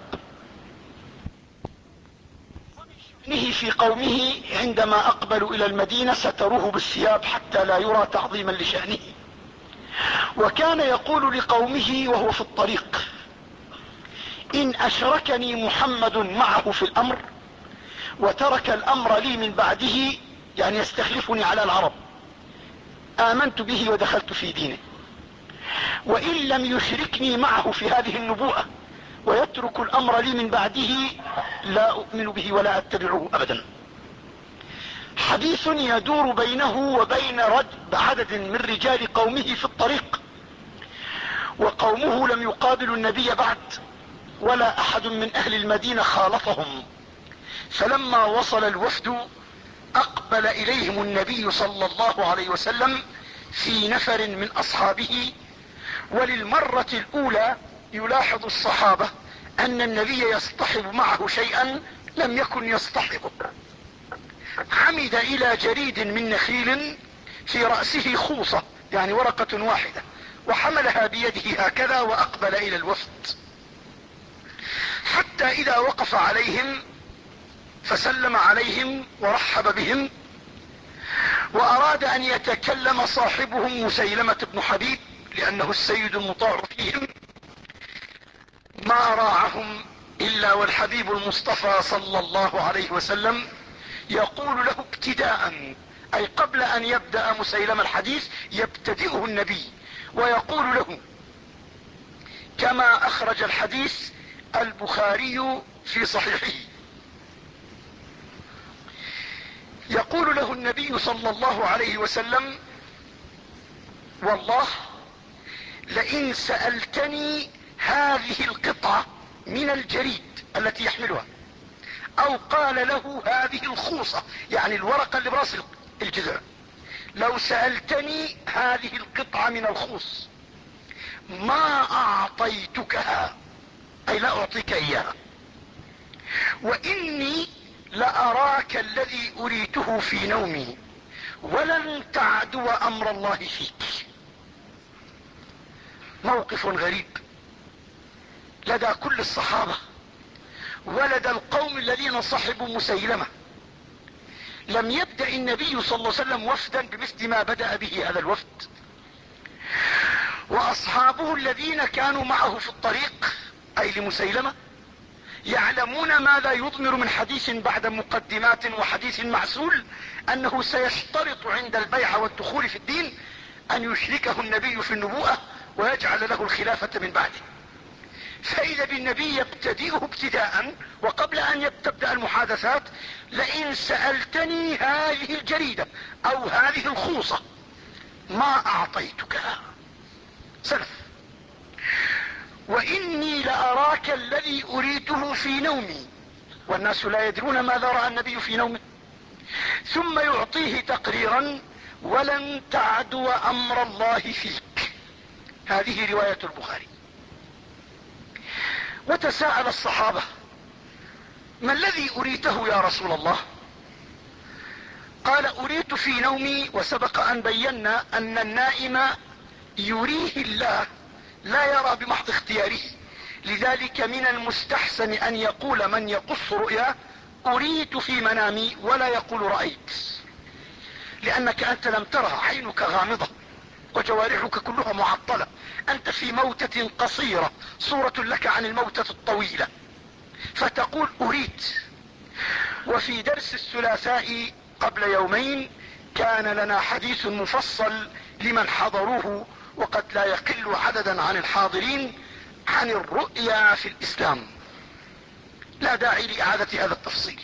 وبشأنه في قومه عندما اقبلوا الى المدينة ستروه بالثياب حتى لا يرى تعظيما لشأنه. وكان يقول لقومه وهو في الطريق: ان اشركني محمد معه في الامر وترك الامر لي من بعده، يعني يستخلفني على العرب، امنت به ودخلت في دينه. وان لم يشركني معه في هذه النبوءة ويترك الامر لي من بعده لا اؤمن به ولا اتبعه ابدا. حديث يدور بينه وبين رد عدد من رجال قومه في الطريق، وقومه لم يقابلوا النبي بعد ولا احد من اهل المدينة خالطهم. فلما وصل الوفد اقبل اليهم النبي صلى الله عليه وسلم في نفر من اصحابه، وللمرة الاولى يلاحظ الصحابة ان النبي يصطحب معه شيئا لم يكن يصطحبه. عمد الى جريد من نخيل في رأسه خوصة، يعني ورقة واحدة، وحملها بيده هكذا واقبل الى الوفد، حتى اذا وقف عليهم فسلم عليهم ورحب بهم، واراد ان يتكلم صاحبهم مسيلمة بن حبيب لانه السيد المطاع فيهم، ما راعهم الا والحبيب المصطفى صلى الله عليه وسلم يقول له ابتداء، اي قبل ان يبدأ مسيلمة الحديث يبتدئه النبي ويقول له كما اخرج الحديث البخاري في صحيحه. يقول له النبي صلى الله عليه وسلم: والله لئن سألتني هذه القطعة من الجريد التي يحملها، او قال له هذه الخوصة يعني الورقة اللي براس الجذع، لو سألتني هذه القطعة من الخوص ما اعطيتكها، اي لا اعطيك اياها، واني لأراك الذي اريته في نومي ولن تعدو امر الله فيك. موقف غريب لدى كل الصحابة ولدى القوم الذين صحبوا مسيلمة. لم يبدأ النبي صلى الله عليه وسلم وفدا بمثل ما بدأ به هذا الوفد، واصحابه الذين كانوا معه في الطريق اي لمسيلمة يعلمون ماذا يضمر من حديث بعد مقدمات وحديث معسول، انه سيشترط عند البيعة والدخول في الدين ان يشركه النبي في النبوءة ويجعل له الخلافة من بعده. فاذا بالنبي يبتدئه ابتداء وقبل ان تبدأ المحادثات: لئن سألتني هذه الجريدة او هذه الخوصة ما اعطيتكها. سلف. واني لأراك الذي اريته في نومي، والناس لا يدرون ماذا رأى النبي في نومه. ثم يعطيه تقريرا: ولن تعدو امر الله فيك. هذه رواية البخاري. وتساءل الصحابة: ما الذي اريته يا رسول الله؟ قال: اريت في نومي، وسبق ان بينا ان النائم يريه الله لا يرى بمحض اختياره، لذلك من المستحسن ان يقول من يقص رؤيا: اريت في منامي، ولا يقول رأيت، لانك انت لم ترى، عينك غامضة وجوارحك كلها معطلة، انت في موتة قصيرة صورة لك عن الموتة الطويلة، فتقول اريت. وفي درس الثلاثاء قبل يومين كان لنا حديث مفصل لمن حضروه، وقد لا يقل عددا عن الحاضرين، عن الرؤيا في الاسلام، لا داعي لاعادة هذا التفصيل.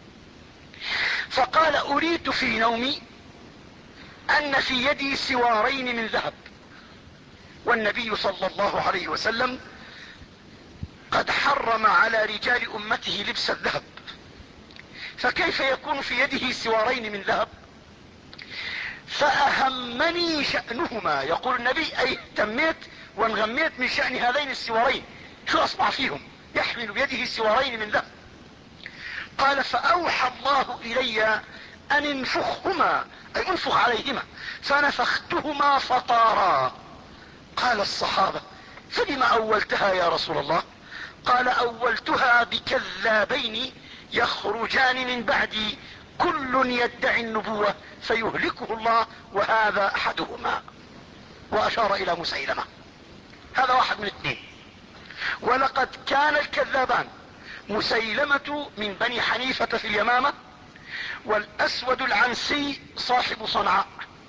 فقال: اريت في نومي ان في يدي سوارين من ذهب، والنبي صلى الله عليه وسلم قد حرم على رجال امته لبس الذهب، فكيف يكون في يده سوارين من ذهب؟ فأهمني شأنهما. يقول النبي أي اهتميت وانغميت من شأن هذين السوارين، شو أصنع فيهم؟ يحمل بيده سوارين من ذهب. قال فأوحى الله إلي أن انفخهما، أي انفخ عليهما، فنفختهما فطارا. قال الصحابة فلما أولتها يا رسول الله؟ قال أولتها بكذابين يخرجان من بعدي كل يدعي النبوة فيهلكه الله وهذا أحدهما. وأشار إلى مسيلمة. هذا واحد من اثنين. ولقد كان الكذابان مسيلمة من بني حنيفة في اليمامة، والأسود العنسي صاحب صنعاء.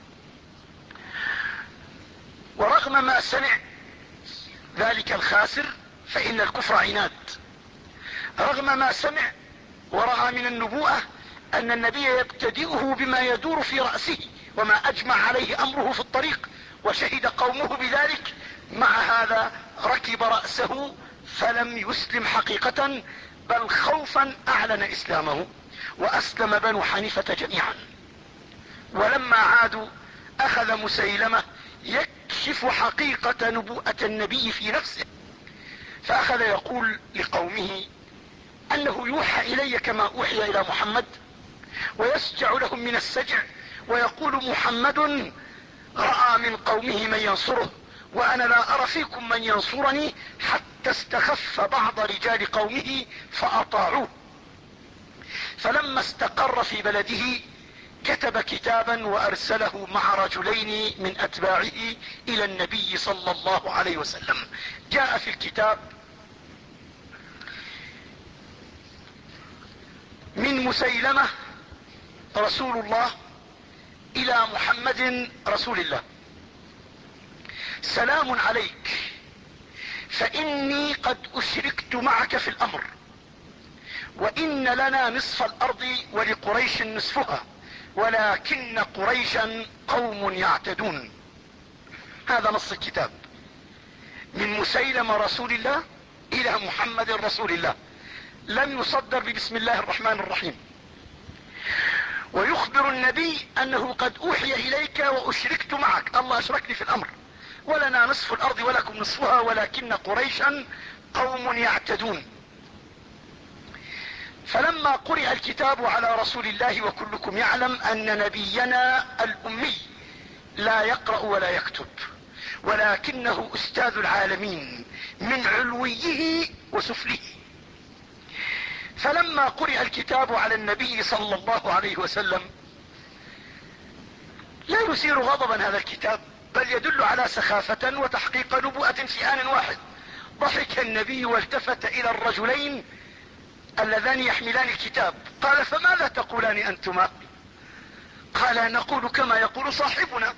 ورغم ما سمع ذلك الخاسر، فإن الكفر عناد، رغم ما سمع ورأى من النبوءة أن النبي يبتدئه بما يدور في رأسه وما أجمع عليه أمره في الطريق، وشهد قومه بذلك، مع هذا ركب رأسه فلم يسلم حقيقة، بل خوفا أعلن إسلامه، وأسلم بنو حنيفة جميعا. ولما عادوا أخذ مسيلمة يكشف حقيقة نبوءة النبي في نفسه، فأخذ يقول لقومه أنه يوحى إلي كما أوحي إلى محمد، ويسجع لهم من السجع، ويقول محمد رأى من قومه من ينصره وأنا لا أرى فيكم من ينصرني، حتى استخف بعض رجال قومه فأطاعوه. فلما استقر في بلده كتب كتابا وأرسله مع رجلين من أتباعه إلى النبي صلى الله عليه وسلم. جاء في الكتاب من مسيلمة رسول الله إلى محمد رسول الله: سلام عليك، فإني قد أشركت معك في الأمر، وإن لنا نصف الأرض ولقريش نصفها، ولكن قريشا قوم يعتدون. هذا نص الكتاب من مسيلمة رسول الله إلى محمد رسول الله، لم يصدر ببسم الله الرحمن الرحيم. ويخبر النبي أنه قد أوحي إليك وأشركت معك، الله أشركني في الأمر، ولنا نصف الأرض ولكم نصفها، ولكن قريشا قوم يعتدون. فلما قرئ الكتاب على رسول الله، وكلكم يعلم أن نبينا الأمي لا يقرأ ولا يكتب، ولكنه أستاذ العالمين من علويه وسفله، فلما قرئ الكتاب على النبي صلى الله عليه وسلم لا يثير غضبا هذا الكتاب، بل يدل على سخافة وتحقيق نبوءة في آن واحد. ضحك النبي والتفت إلى الرجلين اللذان يحملان الكتاب، قال فماذا تقولان أنتما؟ قال نقول كما يقول صاحبنا،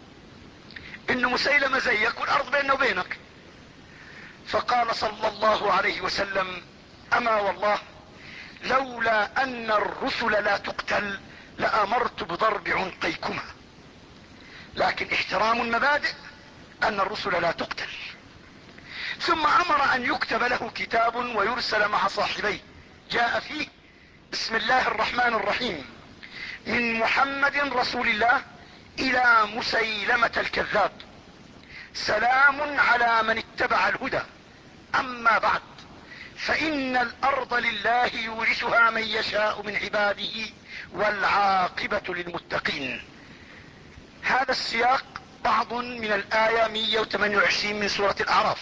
إن مسيلمة زيك والأرض بيننا وبينك. فقال صلى الله عليه وسلم أما والله لولا أن الرسل لا تقتل لأمرت بضرب عنقيكما، لكن احترام المبادئ أن الرسل لا تقتل. ثم أمر أن يكتب له كتاب ويرسل مع صاحبيه، جاء فيه بسم الله الرحمن الرحيم: من محمد رسول الله إلى مسيلمة الكذاب، سلام على من اتبع الهدى، أما بعد فإن الأرض لله يورثها من يشاء من عباده والعاقبة للمتقين. هذا السياق بعض من الآية مئة وثمانية وعشرين من سورة الأعراف: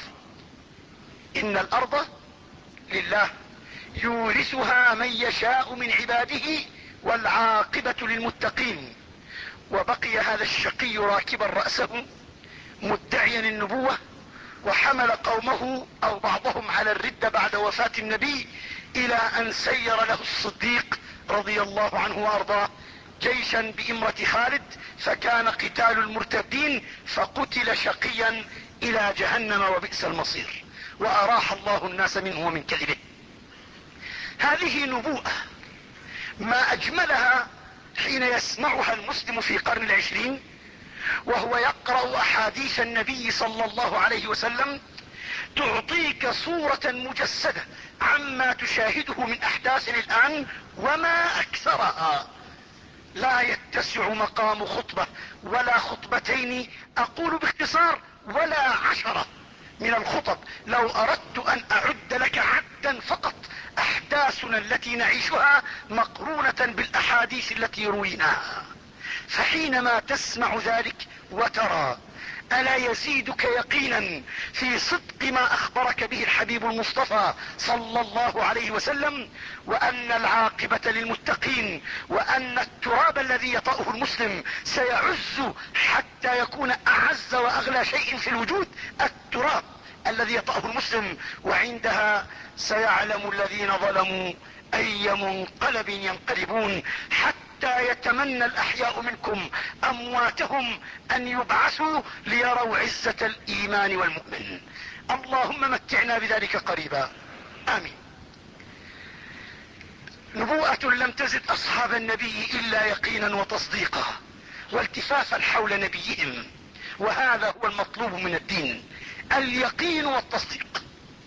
إن الأرض لله يورثها من يشاء من عباده والعاقبة للمتقين. وبقي هذا الشقي راكبا رأسه مدعيا النبوة، وحمل قومه أو بعضهم على الردة بعد وفاة النبي، إلى أن سير له الصديق رضي الله عنه وأرضاه جيشا بإمرة خالد، فكان قتال المرتدين، فقتل شقيا إلى جهنم وبئس المصير، وأراح الله الناس منه ومن كذبه. هذه نبوءة ما أجملها حين يسمعها المسلم في قرن العشرين وهو يقرأ أحاديث النبي صلى الله عليه وسلم، تعطيك صورة مجسدة عما تشاهده من أحداث الآن وما أكثرها. لا يتسع مقام خطبة ولا خطبتين، اقول باختصار ولا عشرة من الخطب لو اردت ان اعد لك عدا فقط احداثنا التي نعيشها مقرونة بالاحاديث التي رويناها. فحينما تسمع ذلك وترى، الا يزيدك يقينا في صدق ما اخبرك به الحبيب المصطفى صلى الله عليه وسلم، وان العاقبة للمتقين، وان التراب الذي يطأه المسلم سيعز حتى يكون اعز واغلى شيء في الوجود التراب الذي يطأه المسلم. وعندها سيعلم الذين ظلموا اي منقلب ينقلبون، حتى يتمنى الاحياء منكم امواتهم ان يبعثوا ليروا عزة الايمان والمؤمن. اللهم متعنا بذلك قريبا، امين. نبوءة لم تزد اصحاب النبي الا يقينا وتصديقا والتفافا حول نبيهم، وهذا هو المطلوب من الدين، اليقين والتصديق.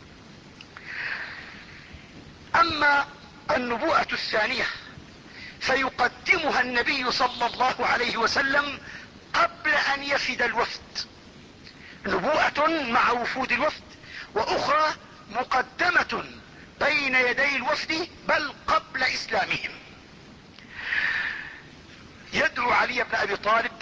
اما النبوءة الثانية فيقدمها النبي صلى الله عليه وسلم قبل ان يفد الوفد، نبوءة مع وفود الوفد، واخرى مقدمة بين يدي الوفد بل قبل اسلامهم. يدعو علي بن ابي طالب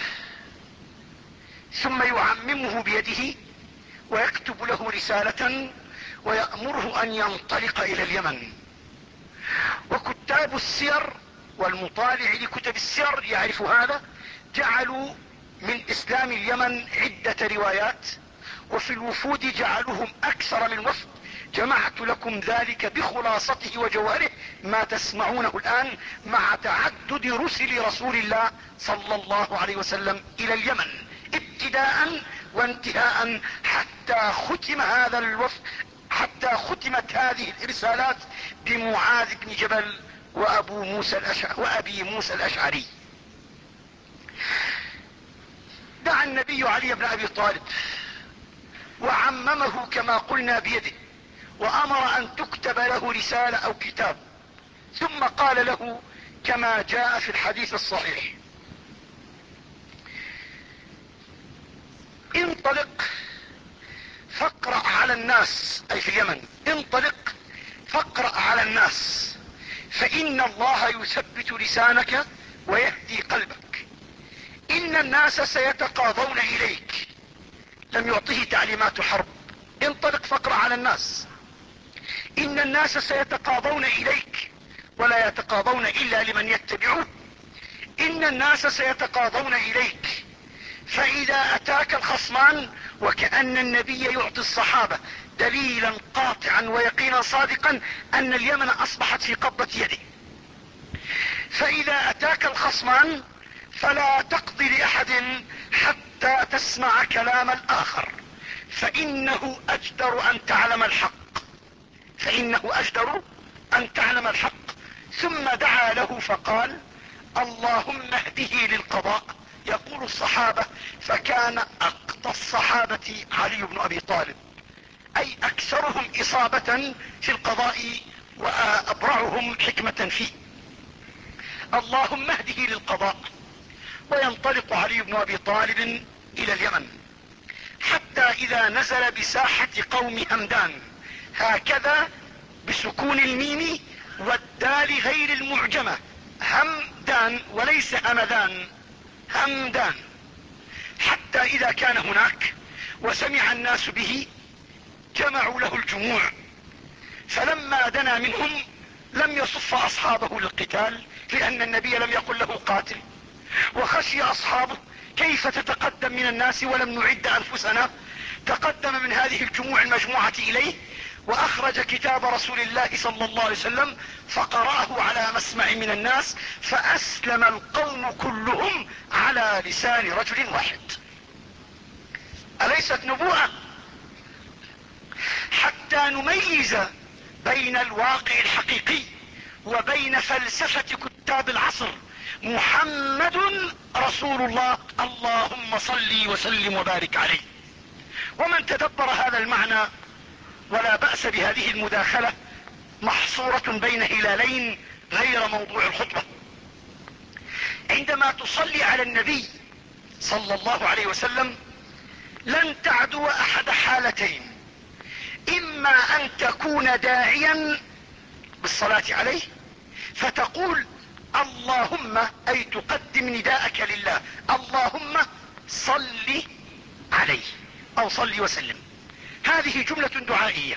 ثم يعممه بيده ويكتب له رسالة ويأمره ان ينطلق الى اليمن. وكتاب السير والمطالع لكتب السير يعرف هذا، جعلوا من اسلام اليمن عدة روايات، وفي الوفود جعلوهم اكثر من وفد. جمعت لكم ذلك بخلاصته وجوهره ما تسمعونه الان، مع تعدد رسل رسول الله صلى الله عليه وسلم الى اليمن ابتداء وانتهاء، حتى ختم هذا الوفد، حتى ختمت هذه الرسالات بمعاذ بن جبل وابو موسى الاشعري وابي موسى الاشعري. دعا النبي علي بن ابي طالب وعممه كما قلنا بيده، وامر ان تكتب له رسالة او كتاب، ثم قال له كما جاء في الحديث الصحيح: انطلق فاقرأ على الناس، اي في اليمن، انطلق فاقرأ على الناس، فان الله يثبت لسانك ويهدي قلبك، ان الناس سيتقاضون اليك. لم يعطه تعليمات حرب، انطلق فاقرأ على الناس، ان الناس سيتقاضون اليك ولا يتقاضون الا لمن يتبعون، ان الناس سيتقاضون اليك، فاذا اتاك الخصمان، وكأن النبي يعطي الصحابة دليلا قاطعا ويقينا صادقا ان اليمن اصبحت في قبضة يده، فاذا اتاك الخصمان فلا تقضي لاحد حتى تسمع كلام الاخر، فانه اجدر ان تعلم الحق، فانه اجدر ان تعلم الحق. ثم دعا له فقال: اللهم اهده للقضاء. يقول الصحابة: فكان اقضى الصحابة علي بن ابي طالب، اي اكثرهم اصابة في القضاء وابرعهم حكمة فيه. اللهم اهده للقضاء. وينطلق علي بن ابي طالب الى اليمن، حتى اذا نزل بساحة قوم همدان، هكذا بسكون الميم والدال غير المعجمة، همدان وليس همدان، همدان. حتى اذا كان هناك وسمع الناس به جمعوا له الجموع، فلما دنا منهم لم يصف اصحابه للقتال، لان النبي لم يقل له قاتل، وخشي اصحابه كيف تتقدم من الناس ولم نعد انفسنا. تقدم من هذه الجموع المجموعة اليه، واخرج كتاب رسول الله صلى الله عليه وسلم فقرأه على مسمع من الناس، فاسلم القوم كلهم على لسان رجل واحد. اليست نبوءة؟ حتى نميز بين الواقع الحقيقي وبين فلسفة كتاب العصر. محمد رسول الله، اللهم صل وسلم وبارك عليه. ومن تدبر هذا المعنى، ولا بأس بهذه المداخلة محصورة بين هلالين غير موضوع الخطبة. عندما تصلي على النبي صلى الله عليه وسلم لن تعدو احد حالتين: اما ان تكون داعيا بالصلاة عليه فتقول اللهم، اي تقدم نداءك لله، اللهم صل عليه او صل وسلم، هذه جملة دعائية.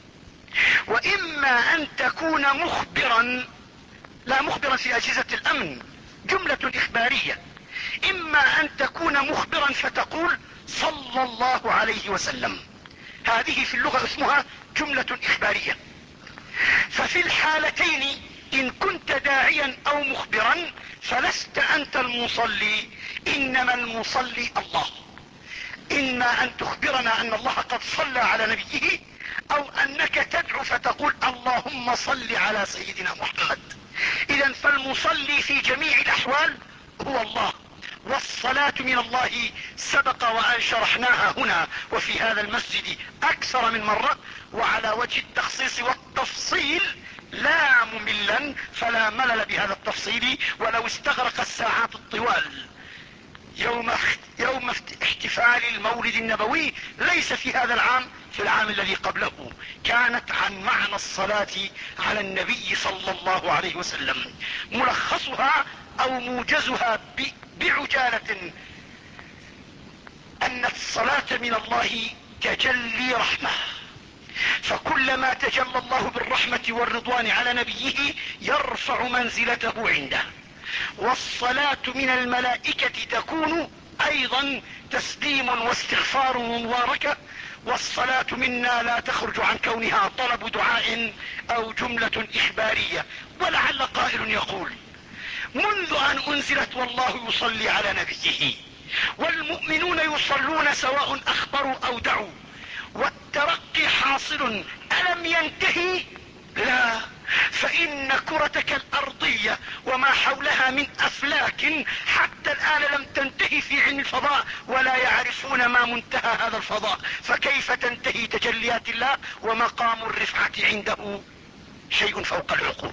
واما ان تكون مخبرا، لا مخبرا في اجهزة الامن، جملة اخبارية، اما ان تكون مخبرا فتقول صلى الله عليه وسلم، هذه في اللغة اسمها جملة اخبارية. ففي الحالتين ان كنت داعيا او مخبرا فلست انت المصلي، انما المصلي الله. اما ان تخبرنا ان الله قد صلى على نبيه، او انك تدعو فتقول اللهم صل على سيدنا محمد. اذا فالمصلي في جميع الاحوال هو الله، والصلاة من الله سبق وان شرحناها هنا وفي هذا المسجد اكثر من مرة وعلى وجه التخصيص والتفصيل لا مملا، فلا ملل بهذا التفصيل ولو استغرق الساعات الطوال. يوم يوم احتفال المولد النبوي ليس في هذا العام، في العام الذي قبله كانت عن معنى الصلاة على النبي صلى الله عليه وسلم. ملخصها او موجزها بعجالة ان الصلاة من الله تجلي رحمة، فكلما تجلى الله بالرحمة والرضوان على نبيه يرفع منزلته عنده. والصلاة من الملائكة تكون ايضا تسليم واستغفار ومباركة، والصلاة منا لا تخرج عن كونها طلب دعاء او جملة اخبارية. ولعل قائل يقول منذ ان انزلت والله يصلي على نبيه والمؤمنون يصلون سواء اخبروا او دعوا والترقي حاصل الم ينتهي؟ لا، فان كرتك الارضية وما حولها من افلاك حتى الان لم تنتهي في علم الفضاء ولا يعرفون ما منتهى هذا الفضاء، فكيف تنتهي تجليات الله ومقام الرفعة عنده شيء فوق العقول،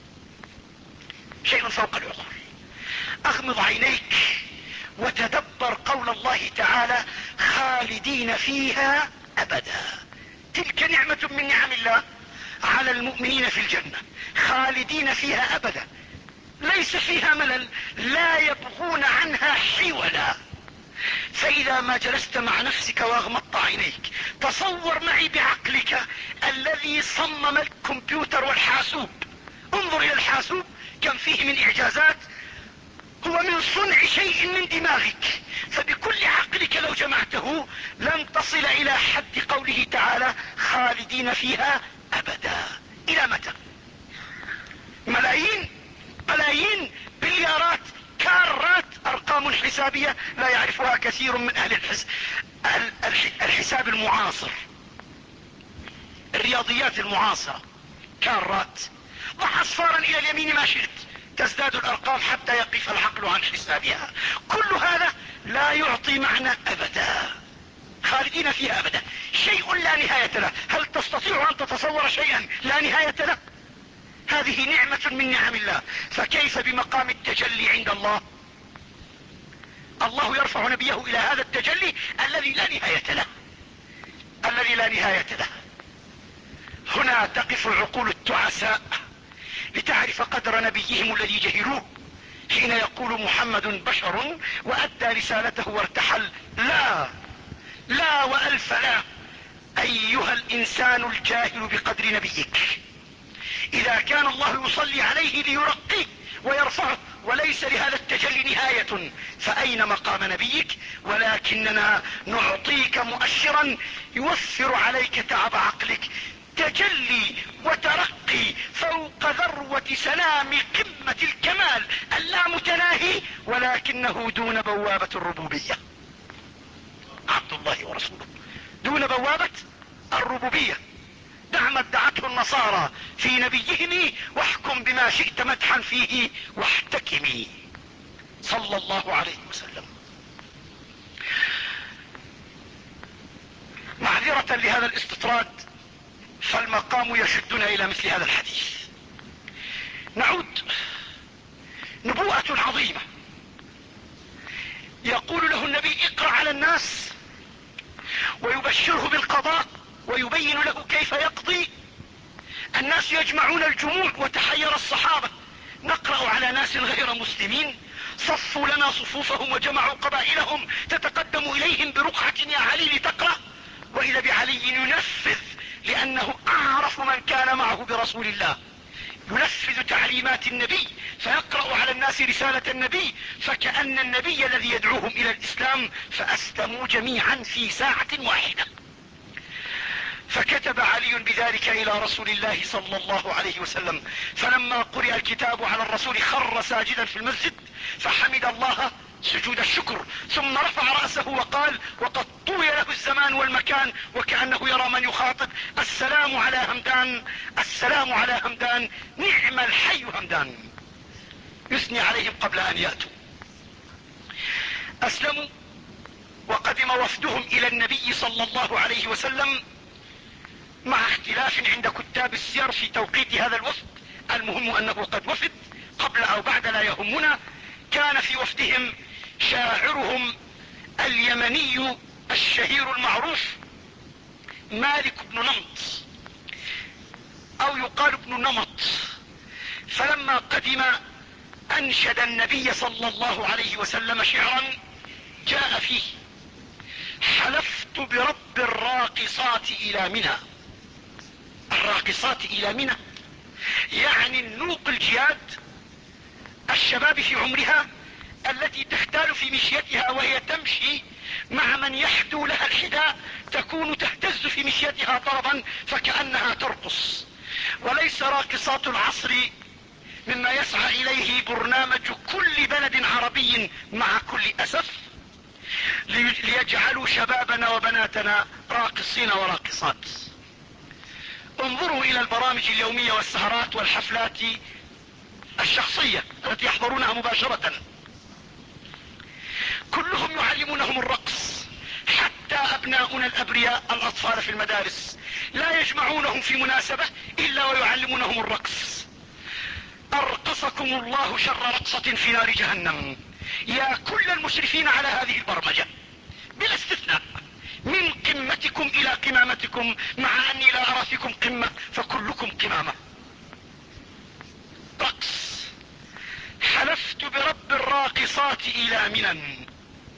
شيء فوق العقول. اغمض عينيك وتدبر قول الله تعالى خالدين فيها ابدا. تلك نعمة من نعم الله على المؤمنين في الجنة، خالدين فيها ابدا، ليس فيها ملل، لا يبغون عنها حولا. فاذا ما جلست مع نفسك واغمضت عينيك تصور معي بعقلك الذي صمم الكمبيوتر والحاسوب، انظر الى الحاسوب كم فيه من اعجازات، هو من صنع شيء من دماغك، فبكل عقلك لو جمعته لن تصل الى حد قوله تعالى خالدين فيها ابدا. الى متى؟ ملايين، ملايين، بليارات، كارات، ارقام حسابية لا يعرفها كثير من اهل الحس... الحساب المعاصر، الرياضيات المعاصرة، كارات. ضع اصفارا الى اليمين ما شئت تزداد الارقام حتى يقف العقل عن حسابها. كل هذا لا يعطي معنى ابدا. خالدين فيها ابدا شيء لا نهاية له. هل تستطيع ان تتصور شيئا لا نهاية له؟ هذه نعمة من نعم الله. فكيف بمقام التجلي عند الله؟ الله يرفع نبيه الى هذا التجلي الذي لا نهاية له، الذي لا نهاية له. هنا تقف عقول التعساء لتعرف قدر نبيهم الذي جهلوه حين يقول محمد بشر وادى رسالته وارتحل. لا، لا والف لا. ايها الانسان الجاهل بقدر نبيك، اذا كان الله يصلي عليه ليرقيه ويرفعه وليس لهذا التجلي نهاية، فاين مقام نبيك؟ ولكننا نعطيك مؤشرا يوفر عليك تعب عقلك. تجلي وترقي فوق ذروة سلام قمة الكمال اللامتناهي، ولكنه دون بوابة الربوبية. عبد الله ورسوله دون بوابة الربوبية. دع ما ادعته النصارى في نبيهم واحكم بما شئت مدحا فيه واحتكمي، صلى الله عليه وسلم. معذرة لهذا الاستطراد فالمقام يشدنا الى مثل هذا الحديث. نعود. نبوءة عظيمة يقول له النبي اقرأ على الناس ويبشره بالقضاء ويبين له كيف يقضي. الناس يجمعون الجموع وتحير الصحابة، نقرأ على ناس غير مسلمين؟ صفوا لنا صفوفهم وجمعوا قبائلهم تتقدم اليهم برقعة يا علي لتقرأ. واذا بعلي ينفذ، لانه اعرف من كان معه برسول الله، ينفذ تعليمات النبي فيقرأ على الناس رسالة النبي، فكأن النبي الذي يدعوهم الى الاسلام، فاسلموا جميعا في ساعة واحدة. فكتب علي بذلك الى رسول الله صلى الله عليه وسلم، فلما قرئ الكتاب على الرسول خر ساجدا في المسجد فحمد الله سجود الشكر، ثم رفع رأسه وقال وقد طوي له الزمان والمكان وكأنه يرى من يخاطب: السلام على همدان، السلام على همدان، نعم الحي همدان، يثني عليهم قبل ان يأتوا. اسلموا وقدم وفدهم الى النبي صلى الله عليه وسلم، مع اختلاف عند كتاب السير في توقيت هذا الوفد، المهم انه قد وفد قبل او بعد لا يهمنا. كان في وفدهم شاعرهم اليمني الشهير المعروف مالك بن نمط، او يقال ابن نمط. فلما قدم انشد النبي صلى الله عليه وسلم شعرا جاء فيه: حلفت برب الراقصات الى منى. الراقصات الى منى يعني النوق الجياد، الشباب في عمرها التي تختال في مشيتها وهي تمشي مع من يحدو لها الحذاء، تكون تهتز في مشيتها طربا فكأنها ترقص. وليس راقصات العصر مما يسعى اليه برنامج كل بلد عربي مع كل اسف ليجعلوا شبابنا وبناتنا راقصين وراقصات. انظروا الى البرامج اليومية والسهرات والحفلات الشخصية التي يحضرونها مباشرة، كلهم يعلمونهم الرقص، حتى ابناؤنا الابرياء الاطفال في المدارس لا يجمعونهم في مناسبة الا ويعلمونهم الرقص. ارقصكم الله شر رقصة في نار جهنم، يا كل المشرفين على هذه البرمجة بلا استثناء، من قمتكم الى قمامتكم، مع اني لا ارى فيكم قمة فكلكم قمامة. رقص. حلفت برب الراقصات الى منى،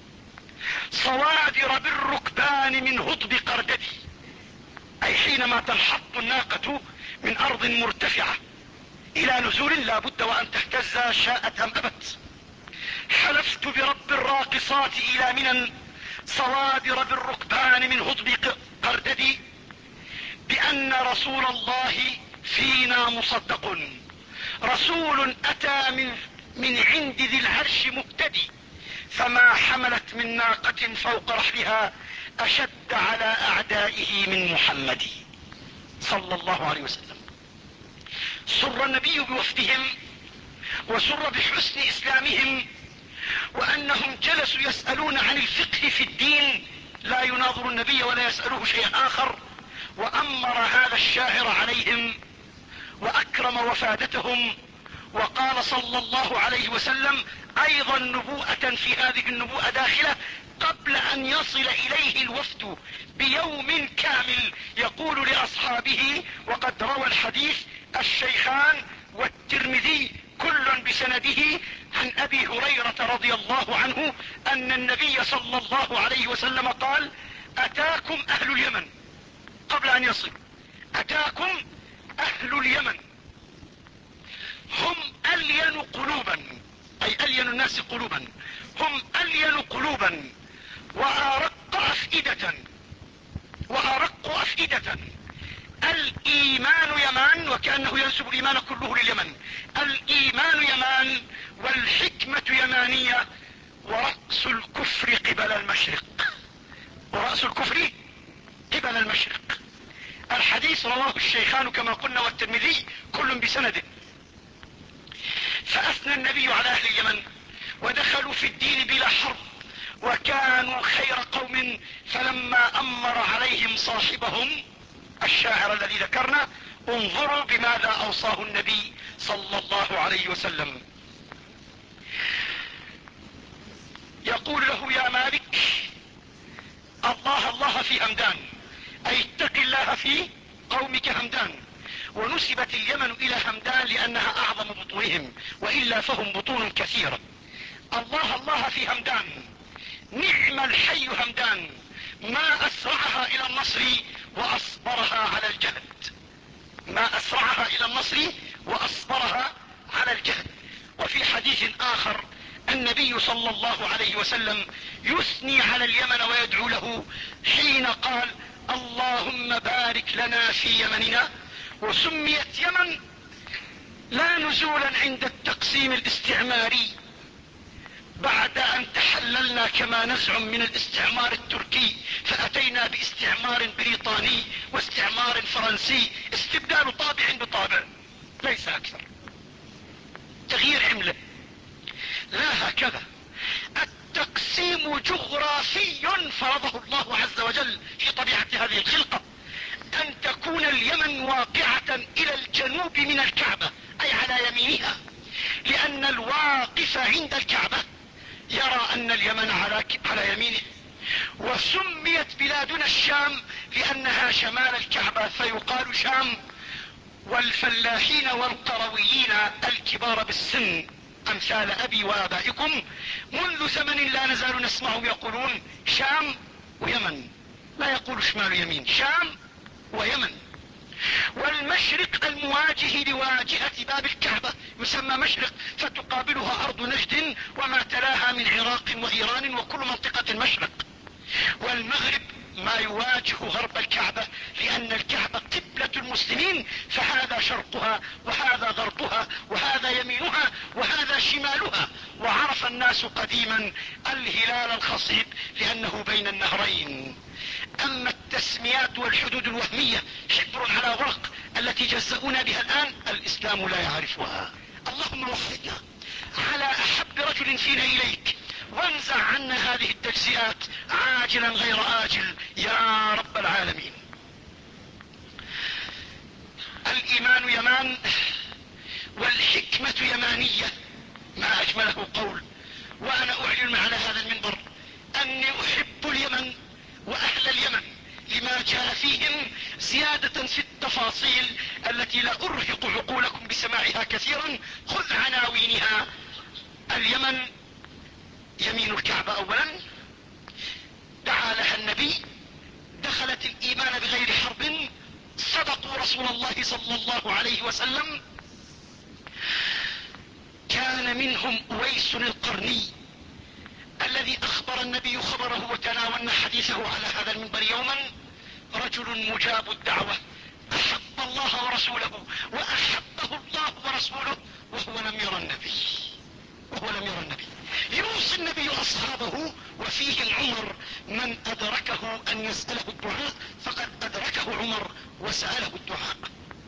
صوادر بالركبان من هطب قردتي، اي حينما تنحط الناقة من ارض مرتفعة الى نزول لا بد وان تهتز شاءت ام ابت. حلفت برب الراقصات الى منى، صوادر بالركبان من هطب قرددي، بان رسول الله فينا مصدق، رسول اتى من من عند ذي العرش مبتدي، فما حملت من ناقة فوق رحلها اشد على اعدائه من محمد صلى الله عليه وسلم. سر النبي بوفدهم وسر بحسن اسلامهم، وانهم جلسوا يسألون عن الفقه في الدين، لا يناظر النبي ولا يسأله شيء اخر، وامر هذا الشاعر عليهم واكرم وفادتهم، وقال صلى الله عليه وسلم ايضا نبوءة في هذه النبوءة داخلة قبل ان يصل اليه الوفد بيوم كامل، يقول لاصحابه، وقد روى الحديث الشيخان والترمذي كل بسنده عن ابي هريرة رضي الله عنه ان النبي صلى الله عليه وسلم قال: اتاكم اهل اليمن، قبل ان يصل، اتاكم اهل اليمن هم الين قلوبا، اي الين الناس قلوبا، هم الين قلوبا وارق افئدة، وارق افئدة. الايمان يمان، وكأنه ينسب الايمان كله لليمن. الايمان يمان والحكمة يمانية، ورأس الكفر قبل المشرق، ورأس الكفر قبل المشرق. الحديث رواه الشيخان كما قلنا والترمذي كل بسنده. فاثنى النبي على اهل اليمن ودخلوا في الدين بلا حرب وكانوا خير قوم، فلما امر عليهم صاحبهم الشاعر الذي ذكرنا، انظروا بماذا اوصاه النبي صلى الله عليه وسلم. يقول يقول له يا مالك الله الله في همدان، اي اتق الله في قومك همدان. ونسبت اليمن الى همدان لانها اعظم بطونهم، والا فهم بطون كثيرة. الله الله في همدان، نعم الحي همدان، ما اسرعها الى النصر واصبرها على الجهد. ما اسرعها الى النصر واصبرها على الجهد. وفي حديث اخر النبي صلى الله عليه وسلم يثني على اليمن ويدعو له حين قال اللهم بارك لنا في يمننا. وسميت يمن لا نزولا عند التقسيم الاستعماري بعد ان تحللنا كما نزعم من الاستعمار التركي، فاتينا باستعمار بريطاني واستعمار فرنسي، استبدال طابع بطابع ليس اكثر، تغيير عمله. لا، هكذا التقسيم جغرافي فرضه الله عز وجل في طبيعة هذه الخلقة، ان تكون اليمن واقعة الى الجنوب من الكعبة اي على يمينها، لان الواقف عند الكعبة يرى ان اليمن على, على يمينه. وسميت بلادنا الشام لانها شمال الكعبة فيقال شام. والفلاحين والقرويين الكبار بالسن امثال ابي وابائكم منذ زمن لا نزال نسمعهم يقولون شام ويمن، لا يقول شمال يمين، شام ويمن. والمشرق المواجه لواجهة باب الكعبة يسمى مشرق، فتقابلها ارض نجد وما تلاها من عراق وايران وكل منطقة مشرق. والمغرب ما يواجه غرب الكعبة، لان الكعبة قبلة المسلمين، فهذا شرقها وهذا غربها وهذا يمينها وهذا شمالها. وعرف الناس قديما الهلال الخصيب لانه بين النهرين. اما التسميات والحدود الوهمية حبر على ورق التي جزؤونا بها الان، الاسلام لا يعرفها. اللهم وفقنا على احب رجل فينا اليك، وانزع عنا هذه التجزئات عاجلا غير آجل يا رب العالمين. الايمان يمان والحكمة يمانية، ما اجمله قول. وانا اعلن على هذا المنبر اني احب اليمن واهل اليمن لما جاء فيهم زيادة في التفاصيل التي لا ارهق عقولكم بسماعها كثيرا. خذ عناوينها: اليمن يمين الكعبة اولا، دعا لها النبي، دخلت الايمان بغير حرب، صدقوا رسول الله صلى الله عليه وسلم. كان منهم اويس القرني الذي اخبر النبي خبره وتناولنا حديثه على هذا المنبر يوما. رجل مجاب الدعوة، احب الله ورسوله واحبه الله ورسوله وهو لم يرى النبي وهو لم يرى النبي يوصي النبي اصحابه وفيهم عمر من ادركه ان يسأله الدعاء فقد ادركه عمر وسأله الدعاء.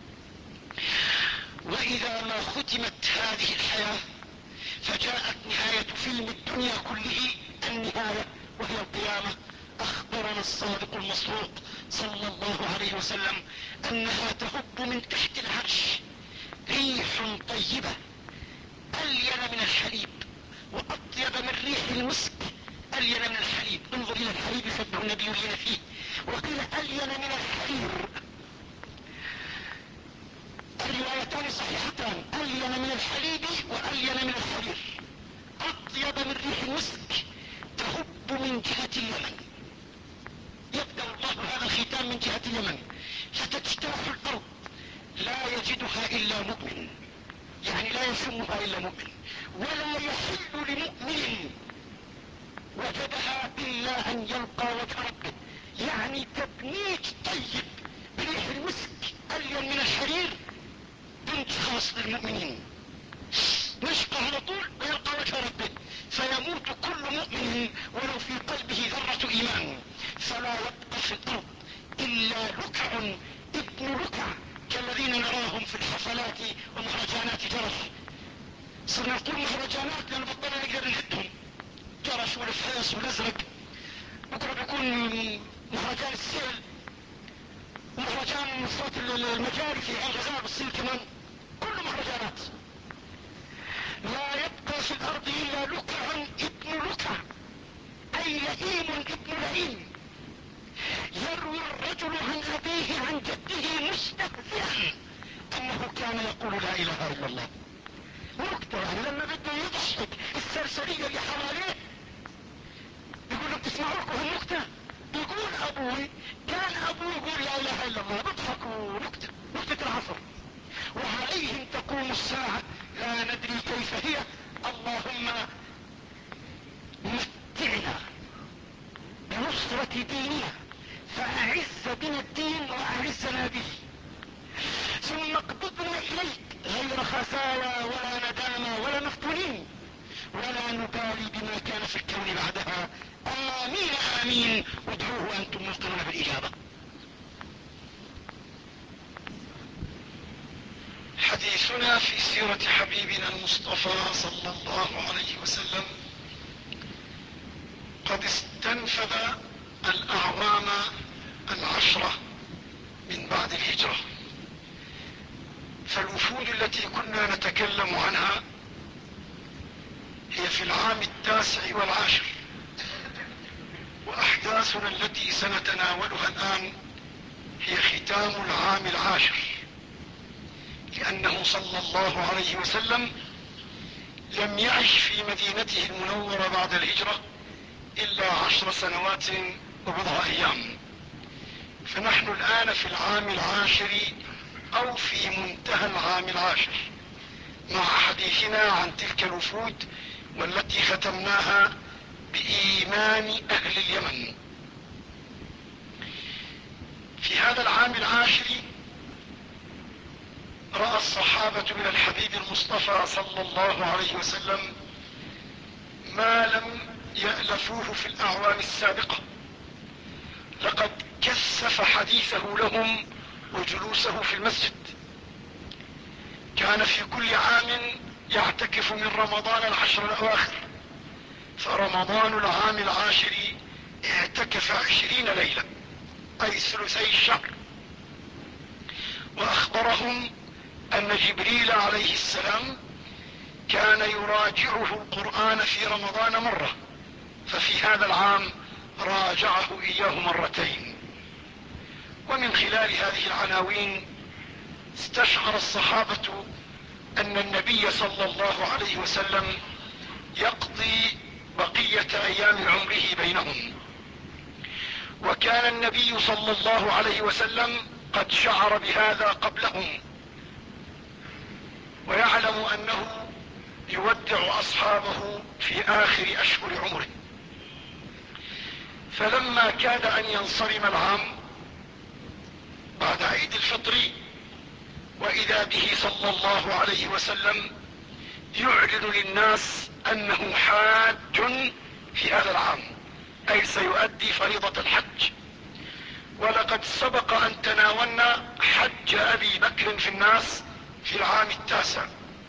واذا ما ختمت هذه الحياة فجاءت نهاية فيلم الدنيا كله، النهاية وهي القيامة. اخبرنا الصادق المصدوق صلى الله عليه وسلم انها تهب من تحت العرش ريح طيبة الين من الحليب واطيب من ريح المسك الين من الحليب. انظر الى الحليب يشبه النبي لنا فيه، وقيل الين من الحرير. الروايتان صحيحتان، الين من الحليب والين من الحرير. اطيب من ريح المسك تهب من جهة اليمن. يبدأ الله هذا الختام من جهة اليمن، فتجتاح الارض لا يجدها الا مؤمن، يعني لا يشمها الا مؤمن، ولا يحل لمؤمن وجدها الا ان يلقى وجه ربه. يعني تبنيج طيب بريح المسك الين من الحرير بنت خاص للمؤمنين، نشقى على طول ويلقى وجه ربه، فيموت كل مؤمن ولو في قلبه ذرة ايمان، فلا يبقى في الارض الا لكع ابن لكع كالذين نراهم في الحفلات ومهرجانات جرش. صرنا نقول مهرجانات لان بطلنا نقدر نهدهم، جرش والفاس والازرق. بكره بيكون مهرجان السيل ومهرجان صوت المجاري في عين غزال بالصيل كمان، كل مهرجانات. لا يبقى في الارض الا لكع ابن لكع لئيم ابن لئيم. يروي الرجل عن ابيه عن جده مستهزئا انه كان يقول لا اله الا الله. نكتة يعني لما بده يضحك السرسرية اللي حواليه يقول له بتسمعوا لكم هالنكتة؟ يقول ابوي كان ابوي يقول لا اله الا الله، بضحكوا. نكتة نكتة العصر. وعليهم تقوم الساعة لا ندري كيف هي. اللهم متعنا بنصرة ديننا فأعز بنا الدين وأعزنا به، ثم اقبضنا إليك غير خزايا ولا ندامة ولا مفتونين، ولا نبالي بما كان في الكون بعدها. آمين آمين. وادعوه أنتم موقنون بالإجابة. حديثنا في سيرة حبيبنا المصطفى صلى الله عليه وسلم قد استنفذ الأعوام العشرة من بعد الهجرة، فالوفود التي كنا نتكلم عنها هي في العام التاسع والعاشر، وأحداثنا التي سنتناولها الآن هي ختام العام العاشر، لأنه صلى الله عليه وسلم لم يعش في مدينته المنورة بعد الهجرة إلا عشر سنوات وبضع أيام. فنحن الآن في العام العاشر أو في منتهى العام العاشر مع حديثنا عن تلك الوفود والتي ختمناها بإيمان أهل اليمن. في هذا العام العاشر رأى الصحابة من الحبيب المصطفى صلى الله عليه وسلم ما لم يألفوه في الأعوام السابقة. لقد كثف حديثه لهم وجلوسه في المسجد. كان في كل عام يعتكف من رمضان العشر الأواخر، فرمضان العام العاشر اعتكف عشرين ليلة أي ثلثي الشهر. وأخبرهم أن جبريل عليه السلام كان يراجعه القرآن في رمضان مرة، ففي هذا العام راجعه إياه مرتين. ومن خلال هذه العناوين استشعر الصحابة أن النبي صلى الله عليه وسلم يقضي بقية أيام عمره بينهم. وكان النبي صلى الله عليه وسلم قد شعر بهذا قبلهم، ويعلم أنه يودع أصحابه في آخر أشهر عمره. فلما كاد أن ينصرم العام بعد عيد الفطر، وإذا به صلى الله عليه وسلم يعلن للناس أنه حاج في هذا العام، أي سيؤدي فريضة الحج. ولقد سبق أن تناولنا حج أبي بكر في الناس في العام التاسع،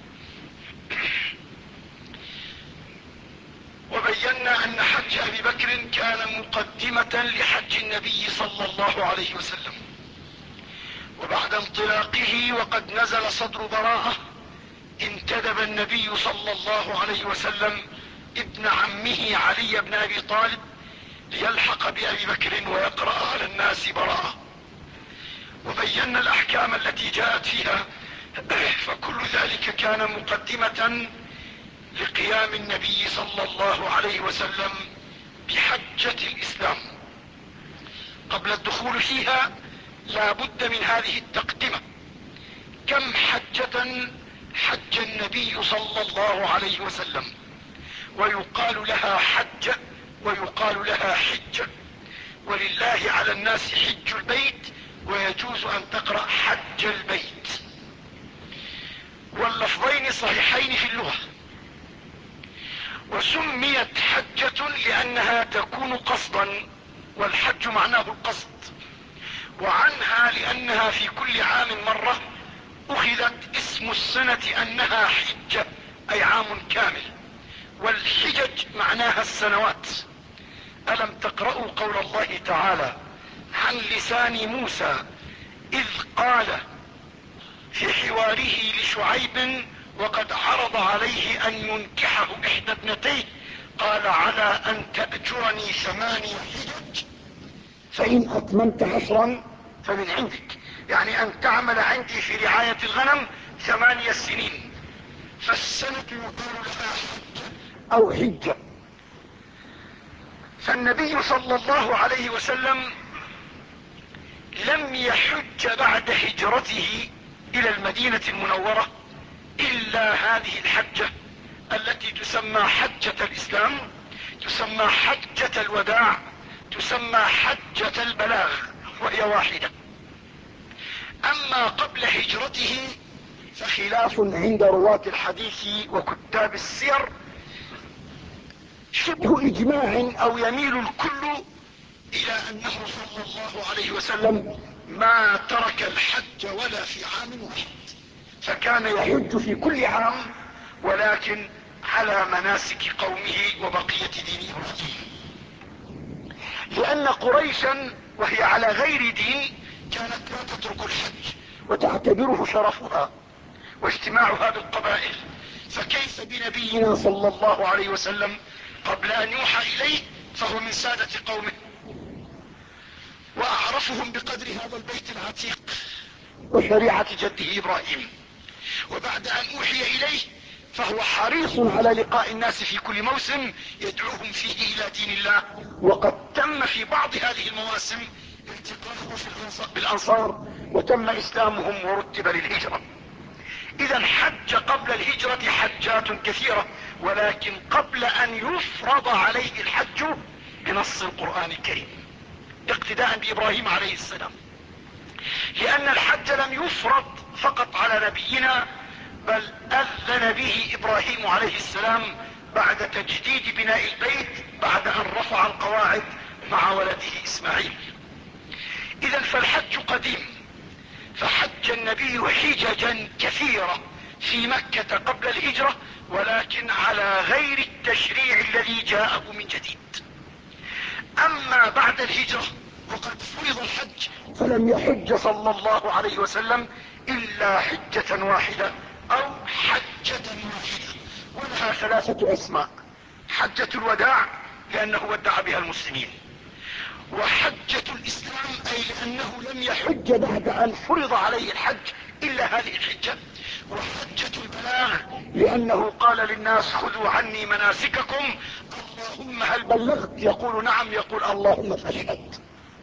وبينا أن حج أبي بكر كان مقدمة لحج النبي صلى الله عليه وسلم. وبعد انطلاقه وقد نزل صدر براءة، انتدب النبي صلى الله عليه وسلم ابن عمه علي بن أبي طالب ليلحق بأبي بكر ويقرأ على الناس براءة. وبينا الأحكام التي جاءت فيها، فكل ذلك كان مقدمة لقيام النبي صلى الله عليه وسلم بحجة الإسلام. قبل الدخول فيها لا بد من هذه التقدمة: كم حجة حج النبي صلى الله عليه وسلم؟ ويقال لها حجة ويقال لها حجة. ولله على الناس حج البيت، ويجوز أن تقرأ حج البيت، واللفظين صحيحين في اللغة. وسميت حجة لأنها تكون قصدا، والحج معناه القصد، وعنها لأنها في كل عام مرة أخذت اسم السنة أنها حجة أي عام كامل. والحجج معناها السنوات. ألم تقرأوا قول الله تعالى عن لسان موسى إذ قال في حواره لشعيب وقد عرض عليه أن ينكحه إحدى ابنتيه، قال على ان تأجرني ثماني حجج فان اتممت عشرا فمن عندك، يعني ان تعمل عندي في رعاية الغنم ثمانية سنين، فالسنة يقال لها حجة او حجة. فالنبي صلى الله عليه وسلم لم يحج بعد هجرته الى المدينة المنورة الا هذه الحجة التي تسمى حجة الاسلام، تسمى حجة الوداع، تسمى حجة البلاغ، وهي واحدة. اما قبل هجرته فخلاف عند رواة الحديث وكتاب السير شبه اجماع او يميل الكل الى انه صلى الله عليه وسلم ما ترك الحج ولا في عام واحد، فكان يحج في كل عام ولكن على مناسك قومه وبقية دين ابراهيم. لان قريشا وهي على غير دين كانت لا تترك الحج وتعتبره شرفها واجتماعها بالقبائل، فكيف بنبينا صلى الله عليه وسلم قبل ان يوحى اليه فهو من سادة قومه واعرفهم بقدر هذا البيت العتيق وشريعة جده ابراهيم، وبعد ان اوحي اليه فهو حريص على لقاء الناس في كل موسم يدعوهم فيه الى دين الله، وقد تم في بعض هذه المواسم التقاءه بالانصار وتم اسلامهم ورتب للهجرة. اذا حج قبل الهجرة حجات كثيرة، ولكن قبل ان يفرض عليه الحج بنص القرآن الكريم اقتداء بابراهيم عليه السلام، لان الحج لم يفرض فقط على نبينا بل اذن به ابراهيم عليه السلام بعد تجديد بناء البيت بعد ان رفع القواعد مع ولده اسماعيل. اذا فالحج قديم، فحج النبي حججا كثيرة في مكة قبل الهجرة، ولكن على غير التشريع الذي جاءه من جديد. اما بعد الهجرة وقد فرض الحج فلم يحج صلى الله عليه وسلم الا حجة واحدة او حجة واحدة، ولها ثلاثة اسماء: حجة الوداع لانه ودع بها المسلمين، وحجة الاسلام اي لانه لم يحج بعد ان فرض عليه الحج الا هذه الحجة، وحجة البلاغ لانه قال للناس خذوا عني مناسككم اللهم هل بلغت؟ يقول نعم، يقول اللهم فاشهد.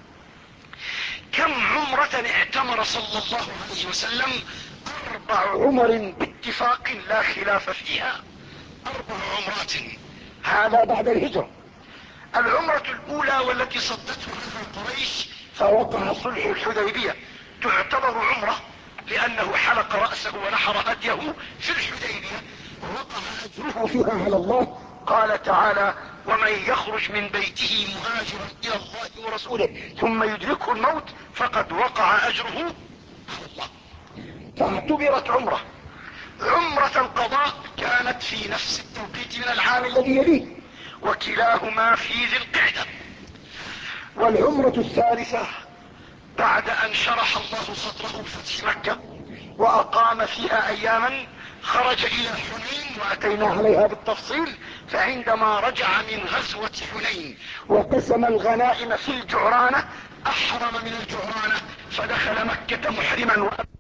كم عمرة اعتمر صلى الله عليه وسلم؟ اربع عمر باتفاق لا خلاف فيها، اربع عمرات، هذا بعد الهجرة. العمرة الاولى والتي صدته عنها قريش فوقع صلح الحديبية تعتبر عمرة لانه حلق رأسه ونحر هديه في الحديبية ووقع اجره فيها على الله. قال تعالى ومن يخرج من بيته مهاجرا الى الله ورسوله ثم يدركه الموت فقد وقع اجره على الله، فاعتبرت عمرة. عمرة القضاء كانت في نفس التوقيت من العام الذي يليه، وكلاهما في ذي القعدة. والعمرة الثالثة بعد ان شرح الله صدره بفتح مكة واقام فيها اياما خرج الى حنين واتينا عليها بالتفصيل، فعندما رجع من غزوة حنين وقسم الغنائم في الجعرانة احرم من الجعرانة فدخل مكة محرما